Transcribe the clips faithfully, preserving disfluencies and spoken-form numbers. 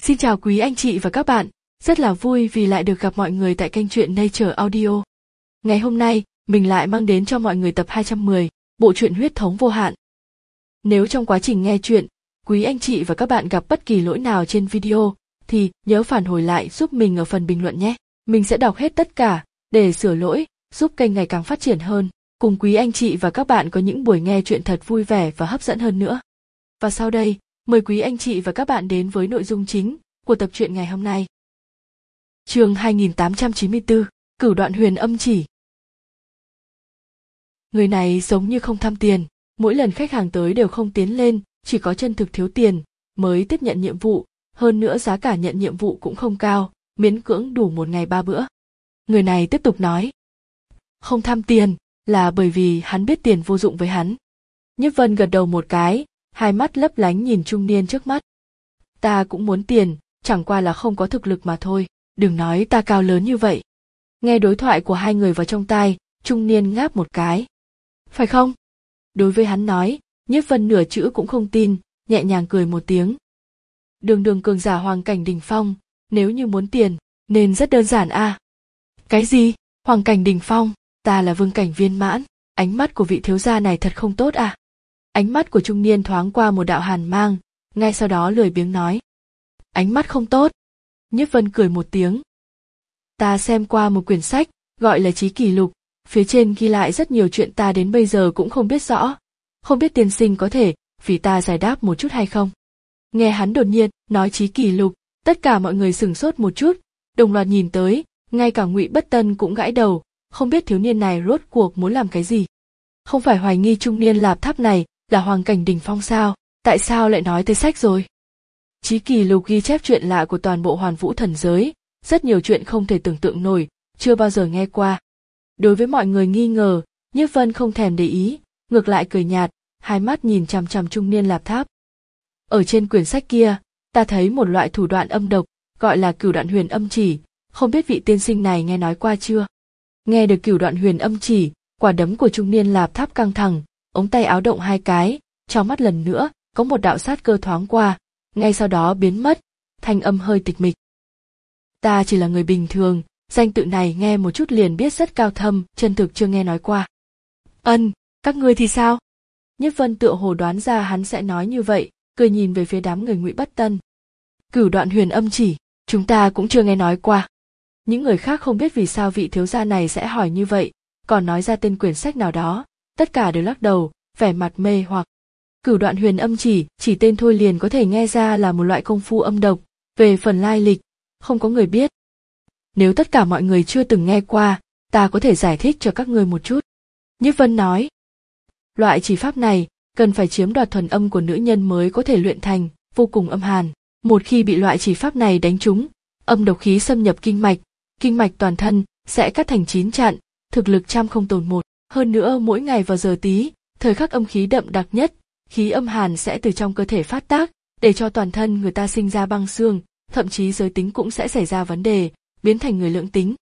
Xin chào quý anh chị và các bạn, rất là vui vì lại được gặp mọi người tại kênh truyện Nature Audio. Ngày hôm nay, mình lại mang đến cho mọi người tập hai trăm mười, bộ truyện Huyết thống vô hạn. Nếu trong quá trình nghe truyện, quý anh chị và các bạn gặp bất kỳ lỗi nào trên video, thì nhớ phản hồi lại giúp mình ở phần bình luận nhé. Mình sẽ đọc hết tất cả, để sửa lỗi, giúp kênh ngày càng phát triển hơn, cùng quý anh chị và các bạn có những buổi nghe truyện thật vui vẻ và hấp dẫn hơn nữa. Và sau đây, mời quý anh chị và các bạn đến với nội dung chính của tập truyện ngày hôm nay. Chương hai nghìn tám trăm chín mươi tư, Cửu đoạn huyền âm chỉ. Người này giống như không tham tiền, mỗi lần khách hàng tới đều không tiến lên, chỉ có chân thực thiếu tiền mới tiếp nhận nhiệm vụ, hơn nữa giá cả nhận nhiệm vụ cũng không cao, miễn cưỡng đủ một ngày ba bữa. Người này tiếp tục nói, không tham tiền là bởi vì hắn biết tiền vô dụng với hắn. Nhiếp Vân gật đầu một cái, hai mắt lấp lánh nhìn trung niên trước mắt. Ta cũng muốn tiền, chẳng qua là không có thực lực mà thôi, đừng nói ta cao lớn như vậy. Nghe đối thoại của hai người vào trong tai, trung niên ngáp một cái. Phải không? Đối với hắn nói, Nhiếp Vân nửa chữ cũng không tin, nhẹ nhàng cười một tiếng. Đường đường cường giả hoàng cảnh đỉnh phong, nếu như muốn tiền, nên rất đơn giản a. À? Cái gì? Hoàng cảnh đỉnh phong, ta là vương cảnh viên mãn, ánh mắt của vị thiếu gia này thật không tốt à? Ánh mắt của trung niên thoáng qua một đạo hàn mang, ngay sau đó lười biếng nói. Ánh mắt không tốt. Nhiếp Vân cười một tiếng. Ta xem qua một quyển sách, gọi là Chí Kỷ Lục, phía trên ghi lại rất nhiều chuyện ta đến bây giờ cũng không biết rõ. Không biết tiên sinh có thể vì ta giải đáp một chút hay không? Nghe hắn đột nhiên nói Chí Kỷ Lục, tất cả mọi người sửng sốt một chút, đồng loạt nhìn tới, ngay cả Ngụy Bất Tân cũng gãi đầu, không biết thiếu niên này rốt cuộc muốn làm cái gì. Không phải hoài nghi trung niên Lạp Tháp này là hoàng cảnh đỉnh phong sao, tại sao lại nói tới sách rồi? Chí Kỷ Lục ghi chép chuyện lạ của toàn bộ Hoàn Vũ thần giới, rất nhiều chuyện không thể tưởng tượng nổi, chưa bao giờ nghe qua. Đối với mọi người nghi ngờ, Nhiếp Vân không thèm để ý, ngược lại cười nhạt, hai mắt nhìn chằm chằm trung niên Lạp Tháp. Ở trên quyển sách kia, ta thấy một loại thủ đoạn âm độc, gọi là Cửu đoạn huyền âm chỉ, không biết vị tiên sinh này nghe nói qua chưa? Nghe được Cửu đoạn huyền âm chỉ, quả đấm của trung niên Lạp Tháp căng thẳng, ống tay áo động hai cái, trong mắt lần nữa có một đạo sát cơ thoáng qua, ngay sau đó biến mất, thanh âm hơi tịch mịch. Ta chỉ là người bình thường, danh tự này nghe một chút liền biết rất cao thâm, chân thực chưa nghe nói qua. Ân, các ngươi thì sao? Nhiếp Vân tựa hồ đoán ra hắn sẽ nói như vậy, cười nhìn về phía đám người Ngụy Bất Tân. Cửu đoạn huyền âm chỉ, chúng ta cũng chưa nghe nói qua. Những người khác không biết vì sao vị thiếu gia này sẽ hỏi như vậy, còn nói ra tên quyển sách nào đó, tất cả đều lắc đầu, vẻ mặt mê hoặc. Cửu đoạn huyền âm chỉ, chỉ tên thôi liền có thể nghe ra là một loại công phu âm độc, về phần lai lịch, không có người biết. Nếu tất cả mọi người chưa từng nghe qua, ta có thể giải thích cho các ngươi một chút. Nhiếp Vân nói, loại chỉ pháp này, cần phải chiếm đoạt thuần âm của nữ nhân mới có thể luyện thành, vô cùng âm hàn. Một khi bị loại chỉ pháp này đánh trúng, âm độc khí xâm nhập kinh mạch, kinh mạch toàn thân sẽ cắt thành chín chặn, thực lực trăm không tồn một. Hơn nữa mỗi ngày vào giờ tí, thời khắc âm khí đậm đặc nhất, khí âm hàn sẽ từ trong cơ thể phát tác, để cho toàn thân người ta sinh ra băng xương, thậm chí giới tính cũng sẽ xảy ra vấn đề, biến thành người lưỡng tính.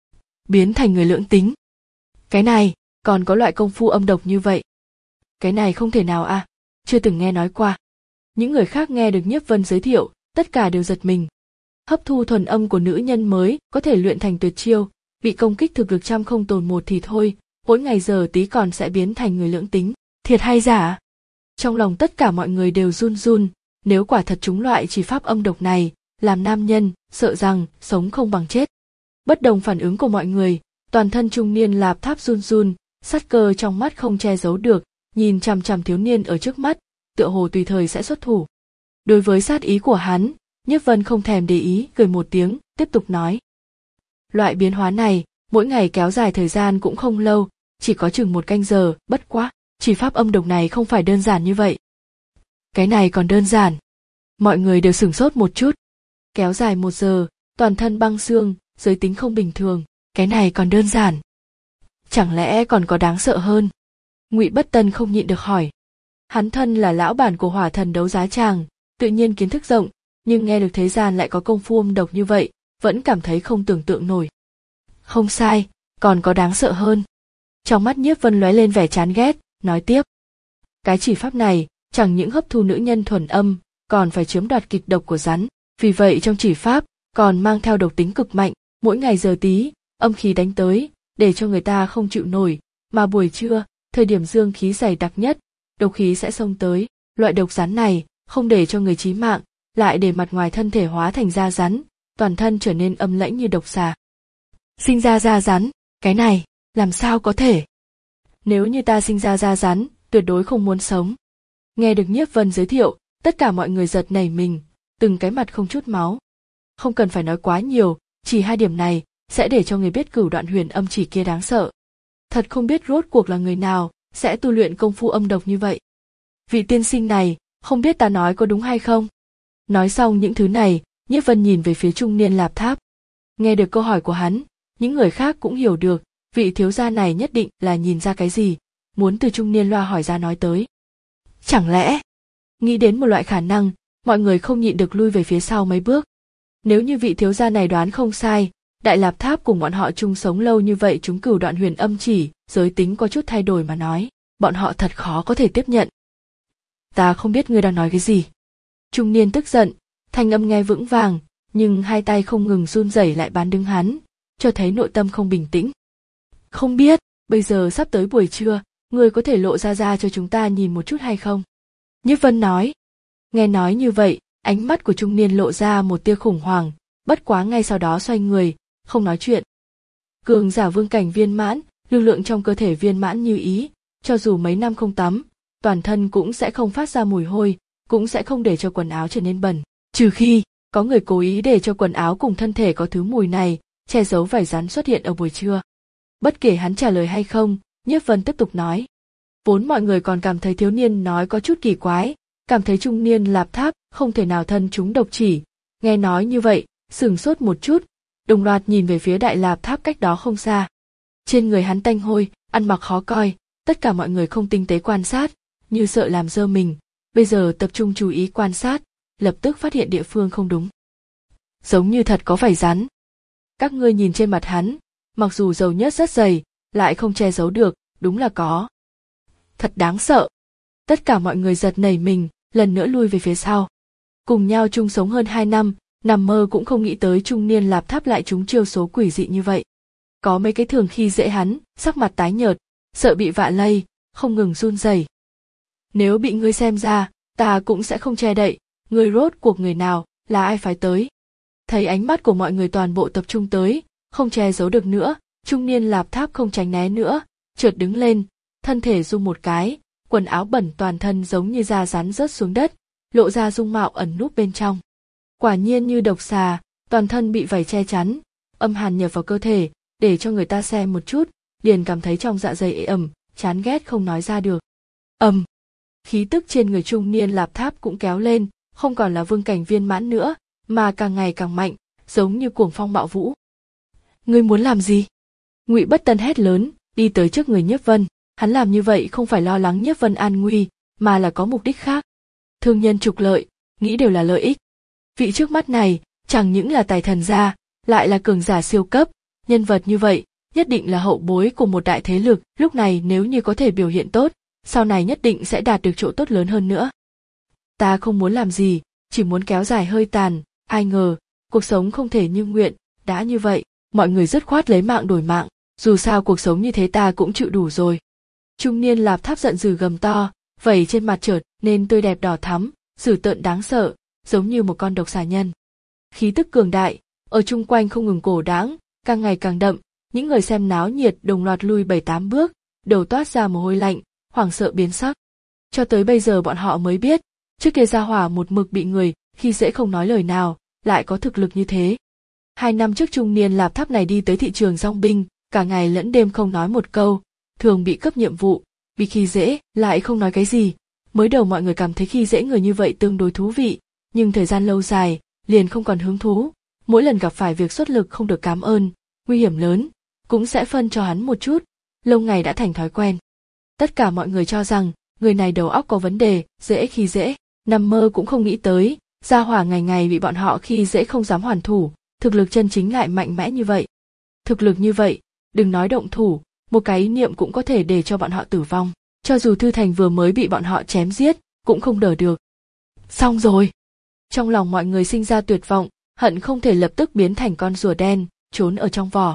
Biến thành người lưỡng tính? Cái này, còn có loại công phu âm độc như vậy? Cái này không thể nào à, chưa từng nghe nói qua. Những người khác nghe được Nhiếp Vân giới thiệu, tất cả đều giật mình. Hấp thu thuần âm của nữ nhân mới có thể luyện thành tuyệt chiêu, bị công kích thực lực trăm không tồn một thì thôi, mỗi ngày giờ tí còn sẽ biến thành người lưỡng tính, thiệt hay giả? Trong lòng tất cả mọi người đều run run, nếu quả thật trúng loại chỉ pháp âm độc này, làm nam nhân, sợ rằng sống không bằng chết. Bất đồng phản ứng của mọi người, toàn thân trung niên Lạp Tháp run run, sát cơ trong mắt không che giấu được, nhìn chằm chằm thiếu niên ở trước mắt, tựa hồ tùy thời sẽ xuất thủ. Đối với sát ý của hắn, Nhiếp Vân không thèm để ý, cười một tiếng, tiếp tục nói. Loại biến hóa này, mỗi ngày kéo dài thời gian cũng không lâu, chỉ có chừng một canh giờ, bất quá, chỉ pháp âm độc này không phải đơn giản như vậy. Cái này còn đơn giản. Mọi người đều sửng sốt một chút. Kéo dài một giờ, toàn thân băng xương, giới tính không bình thường, cái này còn đơn giản. Chẳng lẽ còn có đáng sợ hơn? Ngụy Bất Tân không nhịn được hỏi. Hắn thân là lão bản của Hỏa Thần Đấu Giá Tràng, tự nhiên kiến thức rộng, nhưng nghe được thế gian lại có công phu âm độc như vậy, vẫn cảm thấy không tưởng tượng nổi. Không sai, còn có đáng sợ hơn. Trong mắt Nhiếp Vân lóe lên vẻ chán ghét, nói tiếp. Cái chỉ pháp này, chẳng những hấp thu nữ nhân thuần âm, còn phải chiếm đoạt kịch độc của rắn, Vì vậy trong chỉ pháp còn mang theo độc tính cực mạnh, mỗi ngày giờ tí, âm khí đánh tới, để cho người ta không chịu nổi, mà buổi trưa, thời điểm dương khí dày đặc nhất, độc khí sẽ xông tới. Loại độc rắn này không để cho người chí mạng, lại để mặt ngoài thân thể hóa thành da rắn, toàn thân trở nên âm lãnh như độc xà. Sinh ra da rắn, cái này, làm sao có thể? Nếu như ta sinh ra da rắn, tuyệt đối không muốn sống. Nghe được Nhiếp Vân giới thiệu, tất cả mọi người giật nảy mình, từng cái mặt không chút máu. Không cần phải nói quá nhiều, chỉ hai điểm này sẽ để cho người biết cửu đoạn huyền âm chỉ kia đáng sợ. Thật không biết rốt cuộc là người nào sẽ tu luyện công phu âm độc như vậy. Vị tiên sinh này, không biết ta nói có đúng hay không? Nói xong những thứ này, Nhiếp Vân nhìn về phía trung niên Lạp Tháp. Nghe được câu hỏi của hắn, những người khác cũng hiểu được, vị thiếu gia này nhất định là nhìn ra cái gì, muốn từ trung niên loa hỏi ra nói tới. Chẳng lẽ, nghĩ đến một loại khả năng, mọi người không nhịn được lui về phía sau mấy bước. Nếu như vị thiếu gia này đoán không sai, Đại Lạp Tháp cùng bọn họ chung sống lâu như vậy chúng cửu đoạn huyền âm chỉ, giới tính có chút thay đổi mà nói, bọn họ thật khó có thể tiếp nhận. Ta không biết ngươi đang nói cái gì. Trung niên tức giận, thanh âm nghe vững vàng, nhưng hai tay không ngừng run rẩy lại bán đứng hắn, cho thấy nội tâm không bình tĩnh. Không biết, bây giờ sắp tới buổi trưa, ngươi có thể lộ ra ra cho chúng ta nhìn một chút hay không? Nhiếp Vân nói. Nghe nói như vậy, ánh mắt của trung niên lộ ra một tia khủng hoảng, bất quá ngay sau đó xoay người, không nói chuyện. Cường giả vương cảnh viên mãn, lực lượng trong cơ thể viên mãn như ý, cho dù mấy năm không tắm, toàn thân cũng sẽ không phát ra mùi hôi, cũng sẽ không để cho quần áo trở nên bẩn, trừ khi có người cố ý để cho quần áo cùng thân thể có thứ mùi này, che giấu vảy rắn xuất hiện ở buổi trưa. Bất kể hắn trả lời hay không, Nhiếp Vân tiếp tục nói. Vốn mọi người còn cảm thấy thiếu niên nói có chút kỳ quái, cảm thấy trung niên Lạp Tháp không thể nào thân chúng độc chỉ, nghe nói như vậy, sửng sốt một chút, đồng loạt nhìn về phía Đại Lạp Tháp cách đó không xa. Trên người hắn tanh hôi, ăn mặc khó coi, tất cả mọi người không tinh tế quan sát, như sợ làm dơ mình, bây giờ tập trung chú ý quan sát, lập tức phát hiện địa phương không đúng. Giống như thật có vảy rắn. Các ngươi nhìn trên mặt hắn, mặc dù dầu nhớt rất dày, lại không che giấu được, đúng là có. Thật đáng sợ. Tất cả mọi người giật nảy mình, lần nữa lui về phía sau. Cùng nhau chung sống hơn hai năm, nằm mơ cũng không nghĩ tới trung niên Lạp Tháp lại trúng chiêu số quỷ dị như vậy. Có mấy cái thường khi dễ hắn, sắc mặt tái nhợt, sợ bị vạ lây, không ngừng run rẩy. Nếu bị ngươi xem ra, ta cũng sẽ không che đậy, ngươi rốt cuộc người nào, là ai phái tới. Thấy ánh mắt của mọi người toàn bộ tập trung tới, không che giấu được nữa, trung niên Lạp Tháp không tránh né nữa, chợt đứng lên, thân thể rung một cái, quần áo bẩn toàn thân giống như da rắn rớt xuống đất, lộ ra dung mạo ẩn núp bên trong. Quả nhiên như độc xà, toàn thân bị vảy che chắn, âm hàn nhập vào cơ thể, để cho người ta xem một chút, liền cảm thấy trong dạ dày ê ẩm, chán ghét không nói ra được. Ầm, khí tức trên người trung niên Lạp Tháp cũng kéo lên, không còn là vương cảnh viên mãn nữa, mà càng ngày càng mạnh, giống như cuồng phong bạo vũ. Ngươi muốn làm gì? Ngụy Bất Tân hét lớn, đi tới trước người Nhiếp Vân. Hắn làm như vậy không phải lo lắng Nhiếp Vân an nguy, mà là có mục đích khác. Thương nhân trục lợi, nghĩ đều là lợi ích. Vị trước mắt này, chẳng những là tài thần gia, lại là cường giả siêu cấp, nhân vật như vậy, nhất định là hậu bối của một đại thế lực, lúc này nếu như có thể biểu hiện tốt, sau này nhất định sẽ đạt được chỗ tốt lớn hơn nữa. Ta không muốn làm gì, chỉ muốn kéo dài hơi tàn, ai ngờ, cuộc sống không thể như nguyện, đã như vậy, mọi người dứt khoát lấy mạng đổi mạng, dù sao cuộc sống như thế ta cũng chịu đủ rồi. Trung niên Lạp Tháp giận dữ gầm to, vẩy trên mặt chợt nên tươi đẹp đỏ thắm, dữ tợn đáng sợ, giống như một con độc xà nhân. Khí tức cường đại, ở chung quanh không ngừng cổ đãng, càng ngày càng đậm, những người xem náo nhiệt đồng loạt lui bảy tám bước, đầu toát ra mồ hôi lạnh, hoảng sợ biến sắc. Cho tới bây giờ bọn họ mới biết, trước kia Gia Hỏa một mực bị người khi dễ không nói lời nào, lại có thực lực như thế. Hai năm trước trung niên Lạp Tháp này đi tới thị trường dong binh, cả ngày lẫn đêm không nói một câu, thường bị cấp nhiệm vụ, bị khi dễ, lại không nói cái gì. Mới đầu mọi người cảm thấy khi dễ người như vậy tương đối thú vị, nhưng thời gian lâu dài, liền không còn hứng thú. Mỗi lần gặp phải việc xuất lực không được cảm ơn, nguy hiểm lớn, cũng sẽ phân cho hắn một chút, lâu ngày đã thành thói quen. Tất cả mọi người cho rằng, người này đầu óc có vấn đề, dễ khi dễ, nằm mơ cũng không nghĩ tới, Gia Hỏa ngày ngày bị bọn họ khi dễ không dám hoàn thủ, thực lực chân chính lại mạnh mẽ như vậy. Thực lực như vậy, đừng nói động thủ, một cái ý niệm cũng có thể để cho bọn họ tử vong, cho dù Thư Thành vừa mới bị bọn họ chém giết, cũng không đỡ được. Xong rồi. Trong lòng mọi người sinh ra tuyệt vọng, hận không thể lập tức biến thành con rùa đen, trốn ở trong vỏ.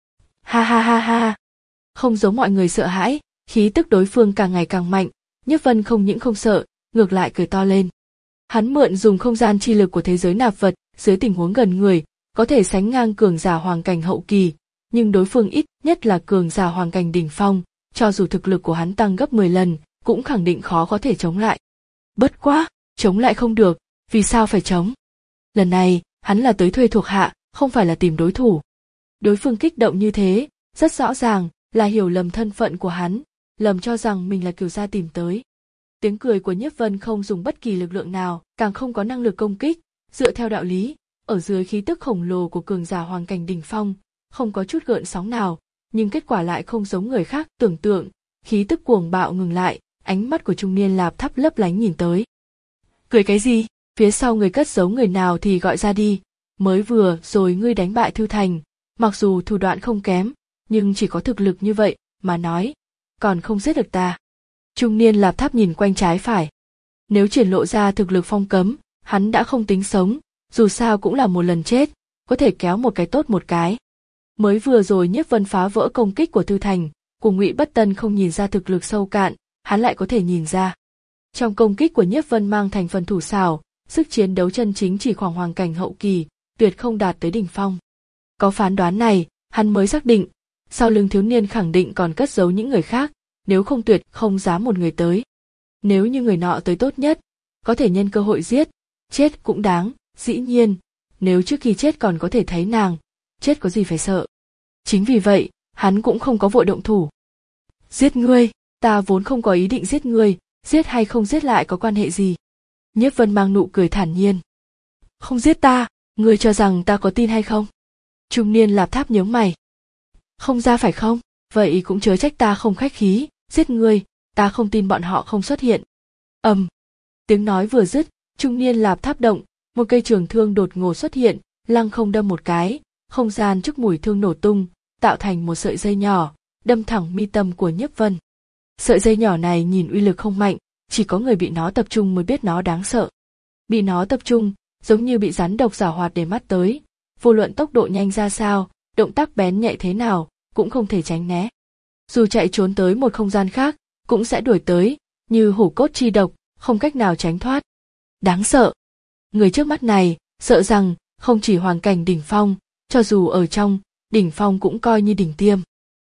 Ha ha ha ha. Không giống mọi người sợ hãi, khí tức đối phương càng ngày càng mạnh, Nhiếp Vân không những không sợ, ngược lại cười to lên. Hắn mượn dùng không gian chi lực của thế giới nạp vật, dưới tình huống gần người, có thể sánh ngang cường giả hoàng cảnh hậu kỳ, nhưng đối phương ít nhất là cường giả hoàng cảnh đỉnh phong, cho dù thực lực của hắn tăng gấp mười lần, cũng khẳng định khó có thể chống lại. Bất quá, chống lại không được, vì sao phải chống? Lần này, hắn là tới thuê thuộc hạ, không phải là tìm đối thủ. Đối phương kích động như thế, rất rõ ràng là hiểu lầm thân phận của hắn, lầm cho rằng mình là Kiều gia tìm tới. Tiếng cười của Nhiếp Vân không dùng bất kỳ lực lượng nào, càng không có năng lực công kích, dựa theo đạo lý, ở dưới khí tức khổng lồ của cường giả hoàng cảnh đỉnh phong, không có chút gợn sóng nào, nhưng kết quả lại không giống người khác tưởng tượng, khí tức cuồng bạo ngừng lại, ánh mắt của trung niên Lạp Tháp lấp lánh nhìn tới. Cười cái gì? Phía sau người cất giấu người nào thì gọi ra đi, mới vừa rồi ngươi đánh bại Thư Thành, mặc dù thủ đoạn không kém, nhưng chỉ có thực lực như vậy mà nói, còn không giết được ta. Trung niên Lạp Tháp nhìn quanh trái phải. Nếu triển lộ ra thực lực phong cấm, hắn đã không tính sống, dù sao cũng là một lần chết, có thể kéo một cái tốt một cái. Mới vừa rồi Nhiếp Vân phá vỡ công kích của Thư Thành, cùng Ngụy Bất Tân không nhìn ra thực lực sâu cạn, hắn lại có thể nhìn ra. Trong công kích của Nhiếp Vân mang thành phần thủ xảo, sức chiến đấu chân chính chỉ khoảng hoàng cảnh hậu kỳ, tuyệt không đạt tới đỉnh phong. Có phán đoán này, hắn mới xác định, sau lưng thiếu niên khẳng định còn cất giấu những người khác, nếu không tuyệt không dám một người tới. Nếu như người nọ tới tốt nhất, có thể nhân cơ hội giết, chết cũng đáng, dĩ nhiên, nếu trước khi chết còn có thể thấy nàng, chết có gì phải sợ. Chính vì vậy, hắn cũng không có vội động thủ. Giết ngươi, ta vốn không có ý định giết ngươi, giết hay không giết lại có quan hệ gì. Nhiếp Vân mang nụ cười thản nhiên. Không giết ta, ngươi cho rằng ta có tin hay không? Trung niên Lạp Tháp nhướng mày. Không ra phải không? Vậy cũng chớ trách ta không khách khí, giết ngươi, ta không tin bọn họ không xuất hiện. Ầm. Um. Tiếng nói vừa dứt, trung niên Lạp Tháp động, một cây trường thương đột ngột xuất hiện, lăng không đâm một cái, không gian trước mũi thương nổ tung, tạo thành một sợi dây nhỏ, đâm thẳng mi tâm của Nhiếp Vân. Sợi dây nhỏ này nhìn uy lực không mạnh, chỉ có người bị nó tập trung mới biết nó đáng sợ. Bị nó tập trung, giống như bị rắn độc giảo hoạt để mắt tới, vô luận tốc độ nhanh ra sao, động tác bén nhạy thế nào, cũng không thể tránh né. Dù chạy trốn tới một không gian khác, cũng sẽ đuổi tới, như hổ cốt chi độc, không cách nào tránh thoát. Đáng sợ. Người trước mắt này, sợ rằng, không chỉ hoàng cảnh đỉnh phong, cho dù ở trong, đỉnh phong cũng coi như đỉnh tiêm.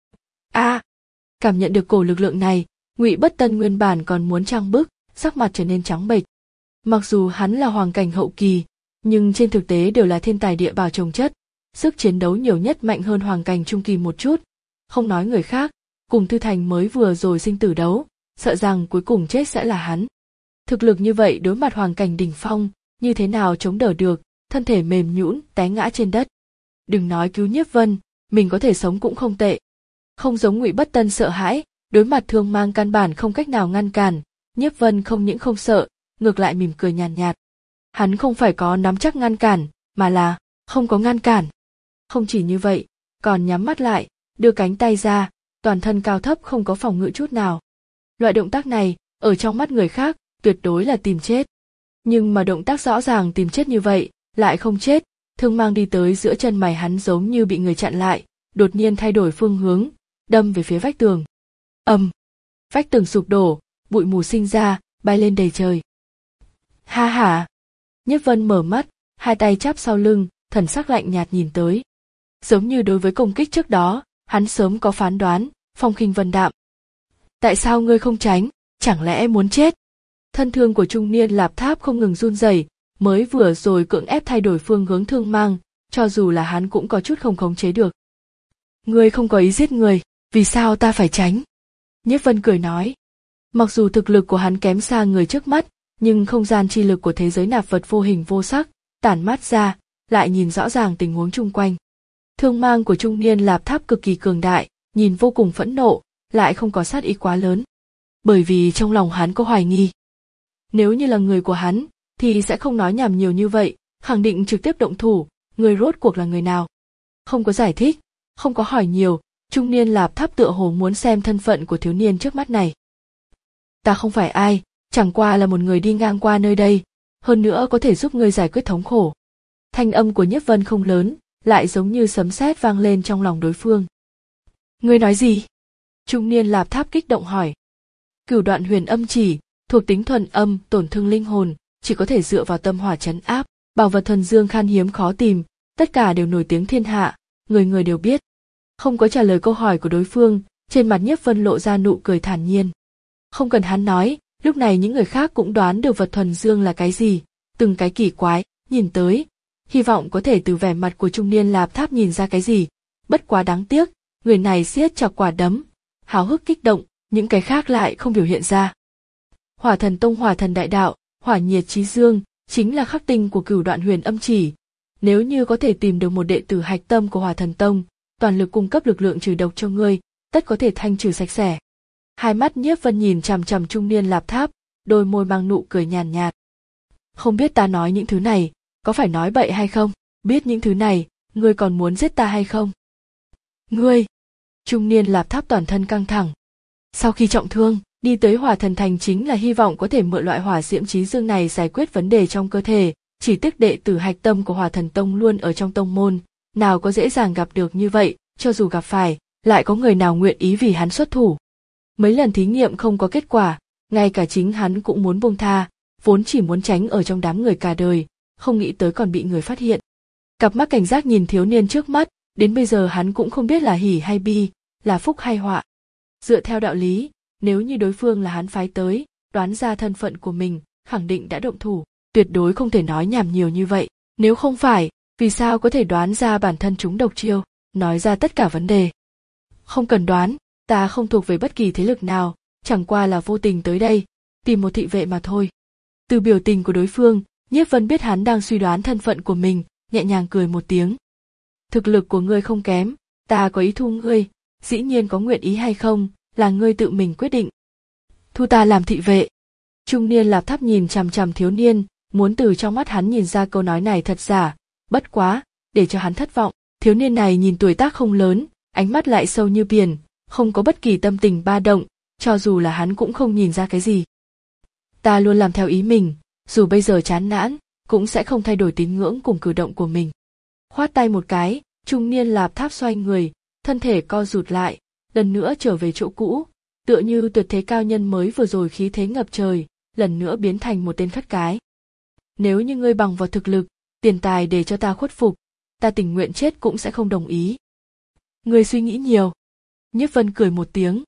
A, à, cảm nhận được cổ lực lượng này, Ngụy Bất Tân nguyên bản còn muốn trang bức, sắc mặt trở nên trắng bệch. Mặc dù hắn là hoàng cảnh hậu kỳ, nhưng trên thực tế đều là thiên tài địa bảo chồng chất, sức chiến đấu nhiều nhất mạnh hơn hoàng cảnh trung kỳ một chút. Không nói người khác, cùng Thư Thành mới vừa rồi sinh tử đấu, sợ rằng cuối cùng chết sẽ là hắn. Thực lực như vậy đối mặt hoàng cảnh đỉnh phong, như thế nào chống đỡ được, thân thể mềm nhũn té ngã trên đất. Đừng nói cứu Nhiếp Vân, mình có thể sống cũng không tệ. Không giống Ngụy Bất Tân sợ hãi, đối mặt thương mang căn bản không cách nào ngăn cản, Nhiếp Vân không những không sợ, ngược lại mỉm cười nhàn nhạt, nhạt. Hắn không phải có nắm chắc ngăn cản, mà là không có ngăn cản. Không chỉ như vậy, còn nhắm mắt lại, đưa cánh tay ra, toàn thân cao thấp không có phòng ngự chút nào. Loại động tác này, ở trong mắt người khác, tuyệt đối là tìm chết. Nhưng mà động tác rõ ràng tìm chết như vậy, lại không chết, thương mang đi tới giữa chân mày hắn giống như bị người chặn lại, đột nhiên thay đổi phương hướng, đâm về phía vách tường. Ầm, um, vách tường sụp đổ, bụi mù sinh ra, bay lên đầy trời. Ha ha. Nhiếp Vân mở mắt, hai tay chắp sau lưng, thần sắc lạnh nhạt nhìn tới. Giống như đối với công kích trước đó, hắn sớm có phán đoán, phong khinh vân đạm. Tại sao ngươi không tránh, chẳng lẽ muốn chết? Thân thương của trung niên Lạp Tháp không ngừng run rẩy, mới vừa rồi cưỡng ép thay đổi phương hướng thương mang, cho dù là hắn cũng có chút không khống chế được. Ngươi không có ý giết người, vì sao ta phải tránh? Nhiếp Vân cười nói. Mặc dù thực lực của hắn kém xa người trước mắt, nhưng không gian chi lực của thế giới nạp vật vô hình vô sắc, tản mát ra, lại nhìn rõ ràng tình huống chung quanh. Thương mang của trung niên Lạp Tháp cực kỳ cường đại, nhìn vô cùng phẫn nộ, lại không có sát ý quá lớn. Bởi vì trong lòng hắn có hoài nghi. Nếu như là người của hắn, thì sẽ không nói nhảm nhiều như vậy, khẳng định trực tiếp động thủ, người rốt cuộc là người nào. Không có giải thích, không có hỏi nhiều, trung niên Lạp Tháp tựa hồ muốn xem thân phận của thiếu niên trước mắt này. Ta không phải ai, chẳng qua là một người đi ngang qua nơi đây, hơn nữa có thể giúp ngươi giải quyết thống khổ. Thanh âm của Nhiếp Vân không lớn, lại giống như sấm sét vang lên trong lòng đối phương. Ngươi nói gì? Trung niên Lạp Tháp kích động hỏi. Cửu đoạn huyền âm chỉ, thuộc tính thuần âm, tổn thương linh hồn, chỉ có thể dựa vào tâm hỏa trấn áp, bảo vật thuần dương khan hiếm khó tìm, tất cả đều nổi tiếng thiên hạ, người người đều biết. Không có trả lời câu hỏi của đối phương, trên mặt Nhiếp Vân lộ ra nụ cười thản nhiên. Không cần hắn nói, lúc này những người khác cũng đoán được vật thuần dương là cái gì, từng cái kỳ quái, nhìn tới, hy vọng có thể từ vẻ mặt của trung niên Lạp Tháp nhìn ra cái gì, bất quá đáng tiếc, người này siết chặt quả đấm, háo hức kích động, những cái khác lại không biểu hiện ra. Hỏa Thần Tông Hỏa Thần Đại Đạo, hỏa nhiệt chí dương, chính là khắc tinh của Cửu đoạn huyền âm chỉ. Nếu như có thể tìm được một đệ tử hạch tâm của Hỏa Thần Tông, toàn lực cung cấp lực lượng trừ độc cho ngươi, tất có thể thanh trừ sạch sẽ. Hai mắt Nhiếp Vân nhìn chằm chằm trung niên Lạp Tháp, đôi môi mang nụ cười nhàn nhạt. Không biết ta nói những thứ này, có phải nói bậy hay không? Biết những thứ này, ngươi còn muốn giết ta hay không? Ngươi! Trung niên Lạp Tháp toàn thân căng thẳng. Sau khi trọng thương, đi tới Hỏa Thần Thành chính là hy vọng có thể mượn loại hỏa diễm chí dương này giải quyết vấn đề trong cơ thể, chỉ tiếc đệ tử hạch tâm của Hỏa Thần Tông luôn ở trong tông môn, nào có dễ dàng gặp được như vậy, cho dù gặp phải, lại có người nào nguyện ý vì hắn xuất thủ. Mấy lần thí nghiệm không có kết quả, ngay cả chính hắn cũng muốn buông tha, vốn chỉ muốn tránh ở trong đám người cả đời, không nghĩ tới còn bị người phát hiện. Cặp mắt cảnh giác nhìn thiếu niên trước mắt, đến bây giờ hắn cũng không biết là hỉ hay bi, là phúc hay họa. Dựa theo đạo lý, nếu như đối phương là hắn phái tới, đoán ra thân phận của mình, khẳng định đã động thủ, tuyệt đối không thể nói nhảm nhiều như vậy. Nếu không phải, vì sao có thể đoán ra bản thân chúng độc chiêu, nói ra tất cả vấn đề. Không cần đoán, ta không thuộc về bất kỳ thế lực nào, chẳng qua là vô tình tới đây, tìm một thị vệ mà thôi. Từ biểu tình của đối phương, Nhiếp Vân biết hắn đang suy đoán thân phận của mình, nhẹ nhàng cười một tiếng. Thực lực của ngươi không kém, ta có ý thu ngươi, dĩ nhiên có nguyện ý hay không, là ngươi tự mình quyết định. Thu ta làm thị vệ. Trung niên Lạp Tháp nhìn chằm chằm thiếu niên, muốn từ trong mắt hắn nhìn ra câu nói này thật giả, bất quá, để cho hắn thất vọng, thiếu niên này nhìn tuổi tác không lớn, ánh mắt lại sâu như biển, không có bất kỳ tâm tình ba động, cho dù là hắn cũng không nhìn ra cái gì. Ta luôn làm theo ý mình, dù bây giờ chán nản, cũng sẽ không thay đổi tín ngưỡng cùng cử động của mình. Khoát tay một cái, trung niên Lạp Tháp xoay người, thân thể co rụt lại, lần nữa trở về chỗ cũ, tựa như tuyệt thế cao nhân mới vừa rồi khí thế ngập trời, lần nữa biến thành một tên khất cái. Nếu như ngươi bằng vào thực lực, tiền tài để cho ta khuất phục, ta tình nguyện chết cũng sẽ không đồng ý. Ngươi suy nghĩ nhiều. Nhiếp Vân cười một tiếng.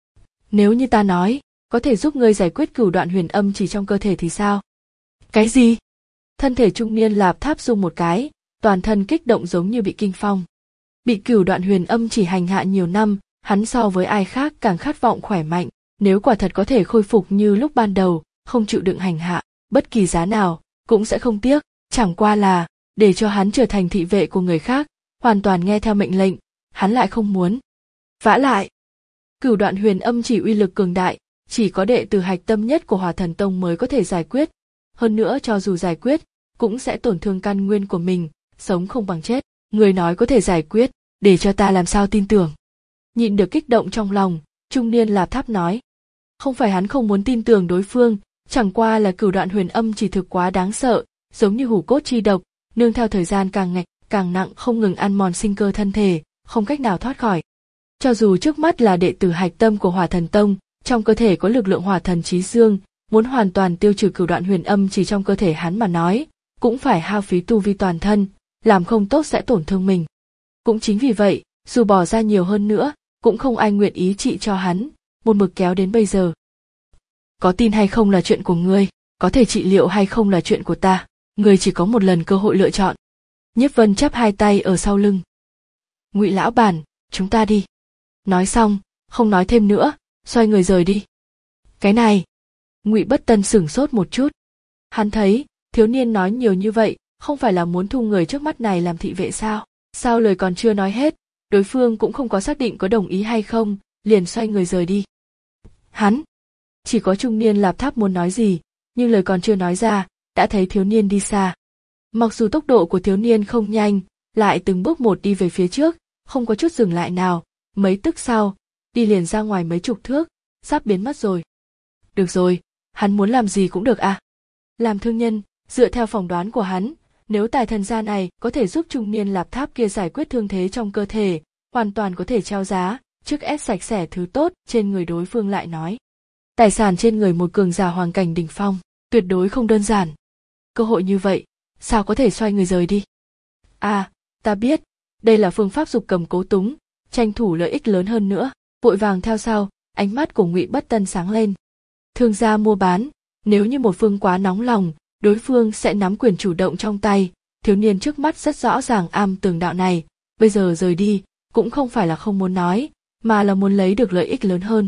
Nếu như ta nói, có thể giúp ngươi giải quyết cửu đoạn huyền âm chỉ trong cơ thể thì sao? Cái gì? Thân thể trung niên Lạp Tháp rung một cái, toàn thân kích động giống như bị kinh phong. Bị cửu đoạn huyền âm chỉ hành hạ nhiều năm, hắn so với ai khác càng khát vọng khỏe mạnh, nếu quả thật có thể khôi phục như lúc ban đầu, không chịu đựng hành hạ, bất kỳ giá nào, cũng sẽ không tiếc, chẳng qua là, để cho hắn trở thành thị vệ của người khác, hoàn toàn nghe theo mệnh lệnh, hắn lại không muốn. Vả lại, cửu đoạn huyền âm chỉ uy lực cường đại, chỉ có đệ tử hạch tâm nhất của Hỏa Thần Tông mới có thể giải quyết, hơn nữa cho dù giải quyết, cũng sẽ tổn thương căn nguyên của mình, sống không bằng chết. Người nói có thể giải quyết, để cho ta làm sao tin tưởng. Nhịn được kích động trong lòng, trung niên Lạp Tháp nói. Không phải hắn không muốn tin tưởng đối phương, chẳng qua là cửu đoạn huyền âm chỉ thực quá đáng sợ, giống như hủ cốt chi độc, nương theo thời gian càng ngày càng nặng không ngừng ăn mòn sinh cơ thân thể, không cách nào thoát khỏi. Cho dù trước mắt là đệ tử hạch tâm của Hỏa Thần Tông, trong cơ thể có lực lượng hỏa thần chí dương, muốn hoàn toàn tiêu trừ cửu đoạn huyền âm chỉ trong cơ thể hắn mà nói, cũng phải hao phí tu vi toàn thân, làm không tốt sẽ tổn thương mình. Cũng chính vì vậy, dù bỏ ra nhiều hơn nữa, cũng không ai nguyện ý trị cho hắn, một mực kéo đến bây giờ. Có tin hay không là chuyện của ngươi, có thể trị liệu hay không là chuyện của ta, ngươi chỉ có một lần cơ hội lựa chọn. Nhiếp Vân chắp hai tay ở sau lưng. Ngụy lão bản, chúng ta đi. Nói xong, không nói thêm nữa, xoay người rời đi. Cái này, Ngụy Bất Tân sửng sốt một chút. Hắn thấy, thiếu niên nói nhiều như vậy, không phải là muốn thu người trước mắt này làm thị vệ sao? Sao lời còn chưa nói hết, đối phương cũng không có xác định có đồng ý hay không, liền xoay người rời đi. Hắn, chỉ có trung niên Lạp Tháp muốn nói gì, nhưng lời còn chưa nói ra, đã thấy thiếu niên đi xa. Mặc dù tốc độ của thiếu niên không nhanh, lại từng bước một đi về phía trước, không có chút dừng lại nào, mấy tức sau, đi liền ra ngoài mấy chục thước, sắp biến mất rồi. Được rồi, hắn muốn làm gì cũng được à. Làm thương nhân, Dựa theo phỏng đoán của hắn, nếu tài thần gia này có thể giúp trung niên lạp tháp kia giải quyết thương thế trong cơ thể, hoàn toàn có thể treo giá, trước ép sạch sẽ thứ tốt trên người đối phương lại nói. Tài sản trên người một cường giả hoàng cảnh đỉnh phong, tuyệt đối không đơn giản. Cơ hội như vậy, sao có thể xoay người rời đi? À, ta biết, đây là phương pháp dục cầm cố túng, tranh thủ lợi ích lớn hơn nữa, vội vàng theo sau, ánh mắt của Ngụy Bất Tân sáng lên. Thương gia mua bán, nếu như một phương quá nóng lòng, đối phương sẽ nắm quyền chủ động trong tay, thiếu niên trước mắt rất rõ ràng am tường đạo này, bây giờ rời đi, cũng không phải là không muốn nói, mà là muốn lấy được lợi ích lớn hơn.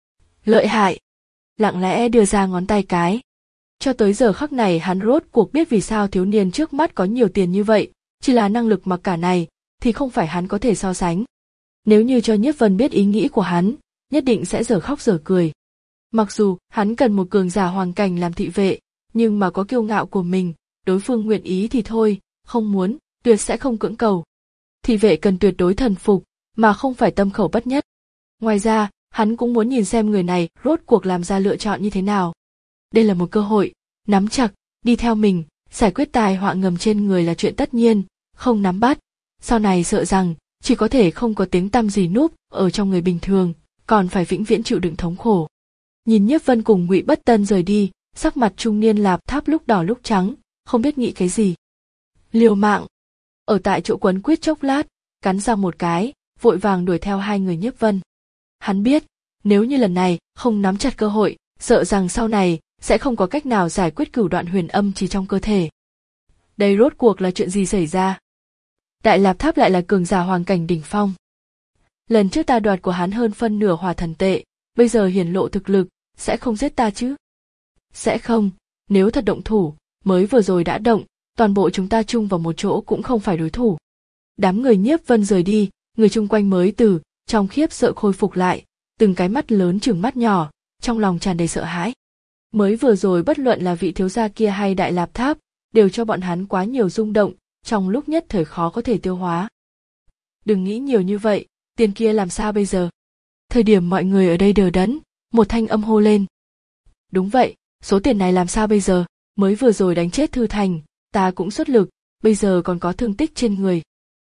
Lợi hại! Lặng lẽ đưa ra ngón tay cái. Cho tới giờ khắc này hắn rốt cuộc biết vì sao thiếu niên trước mắt có nhiều tiền như vậy, chỉ là năng lực mặc cả này, thì không phải hắn có thể so sánh. Nếu như cho Nhiếp Vân biết ý nghĩ của hắn, nhất định sẽ dở khóc dở cười. Mặc dù hắn cần một cường giả hoàng cảnh làm thị vệ, nhưng mà có kiêu ngạo của mình, đối phương nguyện ý thì thôi, không muốn, tuyệt sẽ không cưỡng cầu. Thị vệ cần tuyệt đối thần phục, mà không phải tâm khẩu bất nhất. Ngoài ra, hắn cũng muốn nhìn xem người này rốt cuộc làm ra lựa chọn như thế nào. Đây là một cơ hội, nắm chặt, đi theo mình, giải quyết tai họa ngầm trên người là chuyện tất nhiên, không nắm bắt. Sau này sợ rằng, chỉ có thể không có tiếng tăm gì núp ở trong người bình thường, còn phải vĩnh viễn chịu đựng thống khổ. Nhìn Nhiếp Vân cùng Ngụy Bất Tân rời đi, sắc mặt trung niên lạp tháp lúc đỏ lúc trắng, không biết nghĩ cái gì. Liều mạng! Ở tại chỗ quấn quýt chốc lát, cắn răng một cái, vội vàng đuổi theo hai người Nhiếp Vân. Hắn biết, nếu như lần này không nắm chặt cơ hội, sợ rằng sau này sẽ không có cách nào giải quyết cửu đoạn huyền âm chỉ trong cơ thể. Đây rốt cuộc là chuyện gì xảy ra? Đại Lạp Tháp lại là cường giả hoàng cảnh đỉnh phong. Lần trước ta đoạt của hắn hơn phân nửa hỏa thần tệ, bây giờ hiển lộ thực lực, sẽ không giết ta chứ? Sẽ không, nếu thật động thủ, mới vừa rồi đã động, toàn bộ chúng ta chung vào một chỗ cũng không phải đối thủ. Đám người Nhiếp Vân rời đi, người chung quanh mới từ trong khiếp sợ khôi phục lại, từng cái mắt lớn trừng mắt nhỏ, trong lòng tràn đầy sợ hãi. Mới vừa rồi bất luận là vị thiếu gia kia hay Đại Lạp Tháp, đều cho bọn hắn quá nhiều rung động, trong lúc nhất thời khó có thể tiêu hóa. Đừng nghĩ nhiều như vậy, tiền kia làm sao bây giờ? Thời điểm mọi người ở đây đờ đẫn, một thanh âm hô lên. Đúng vậy, số tiền này làm sao bây giờ? Mới vừa rồi đánh chết Thư Thành, ta cũng xuất lực, bây giờ còn có thương tích trên người.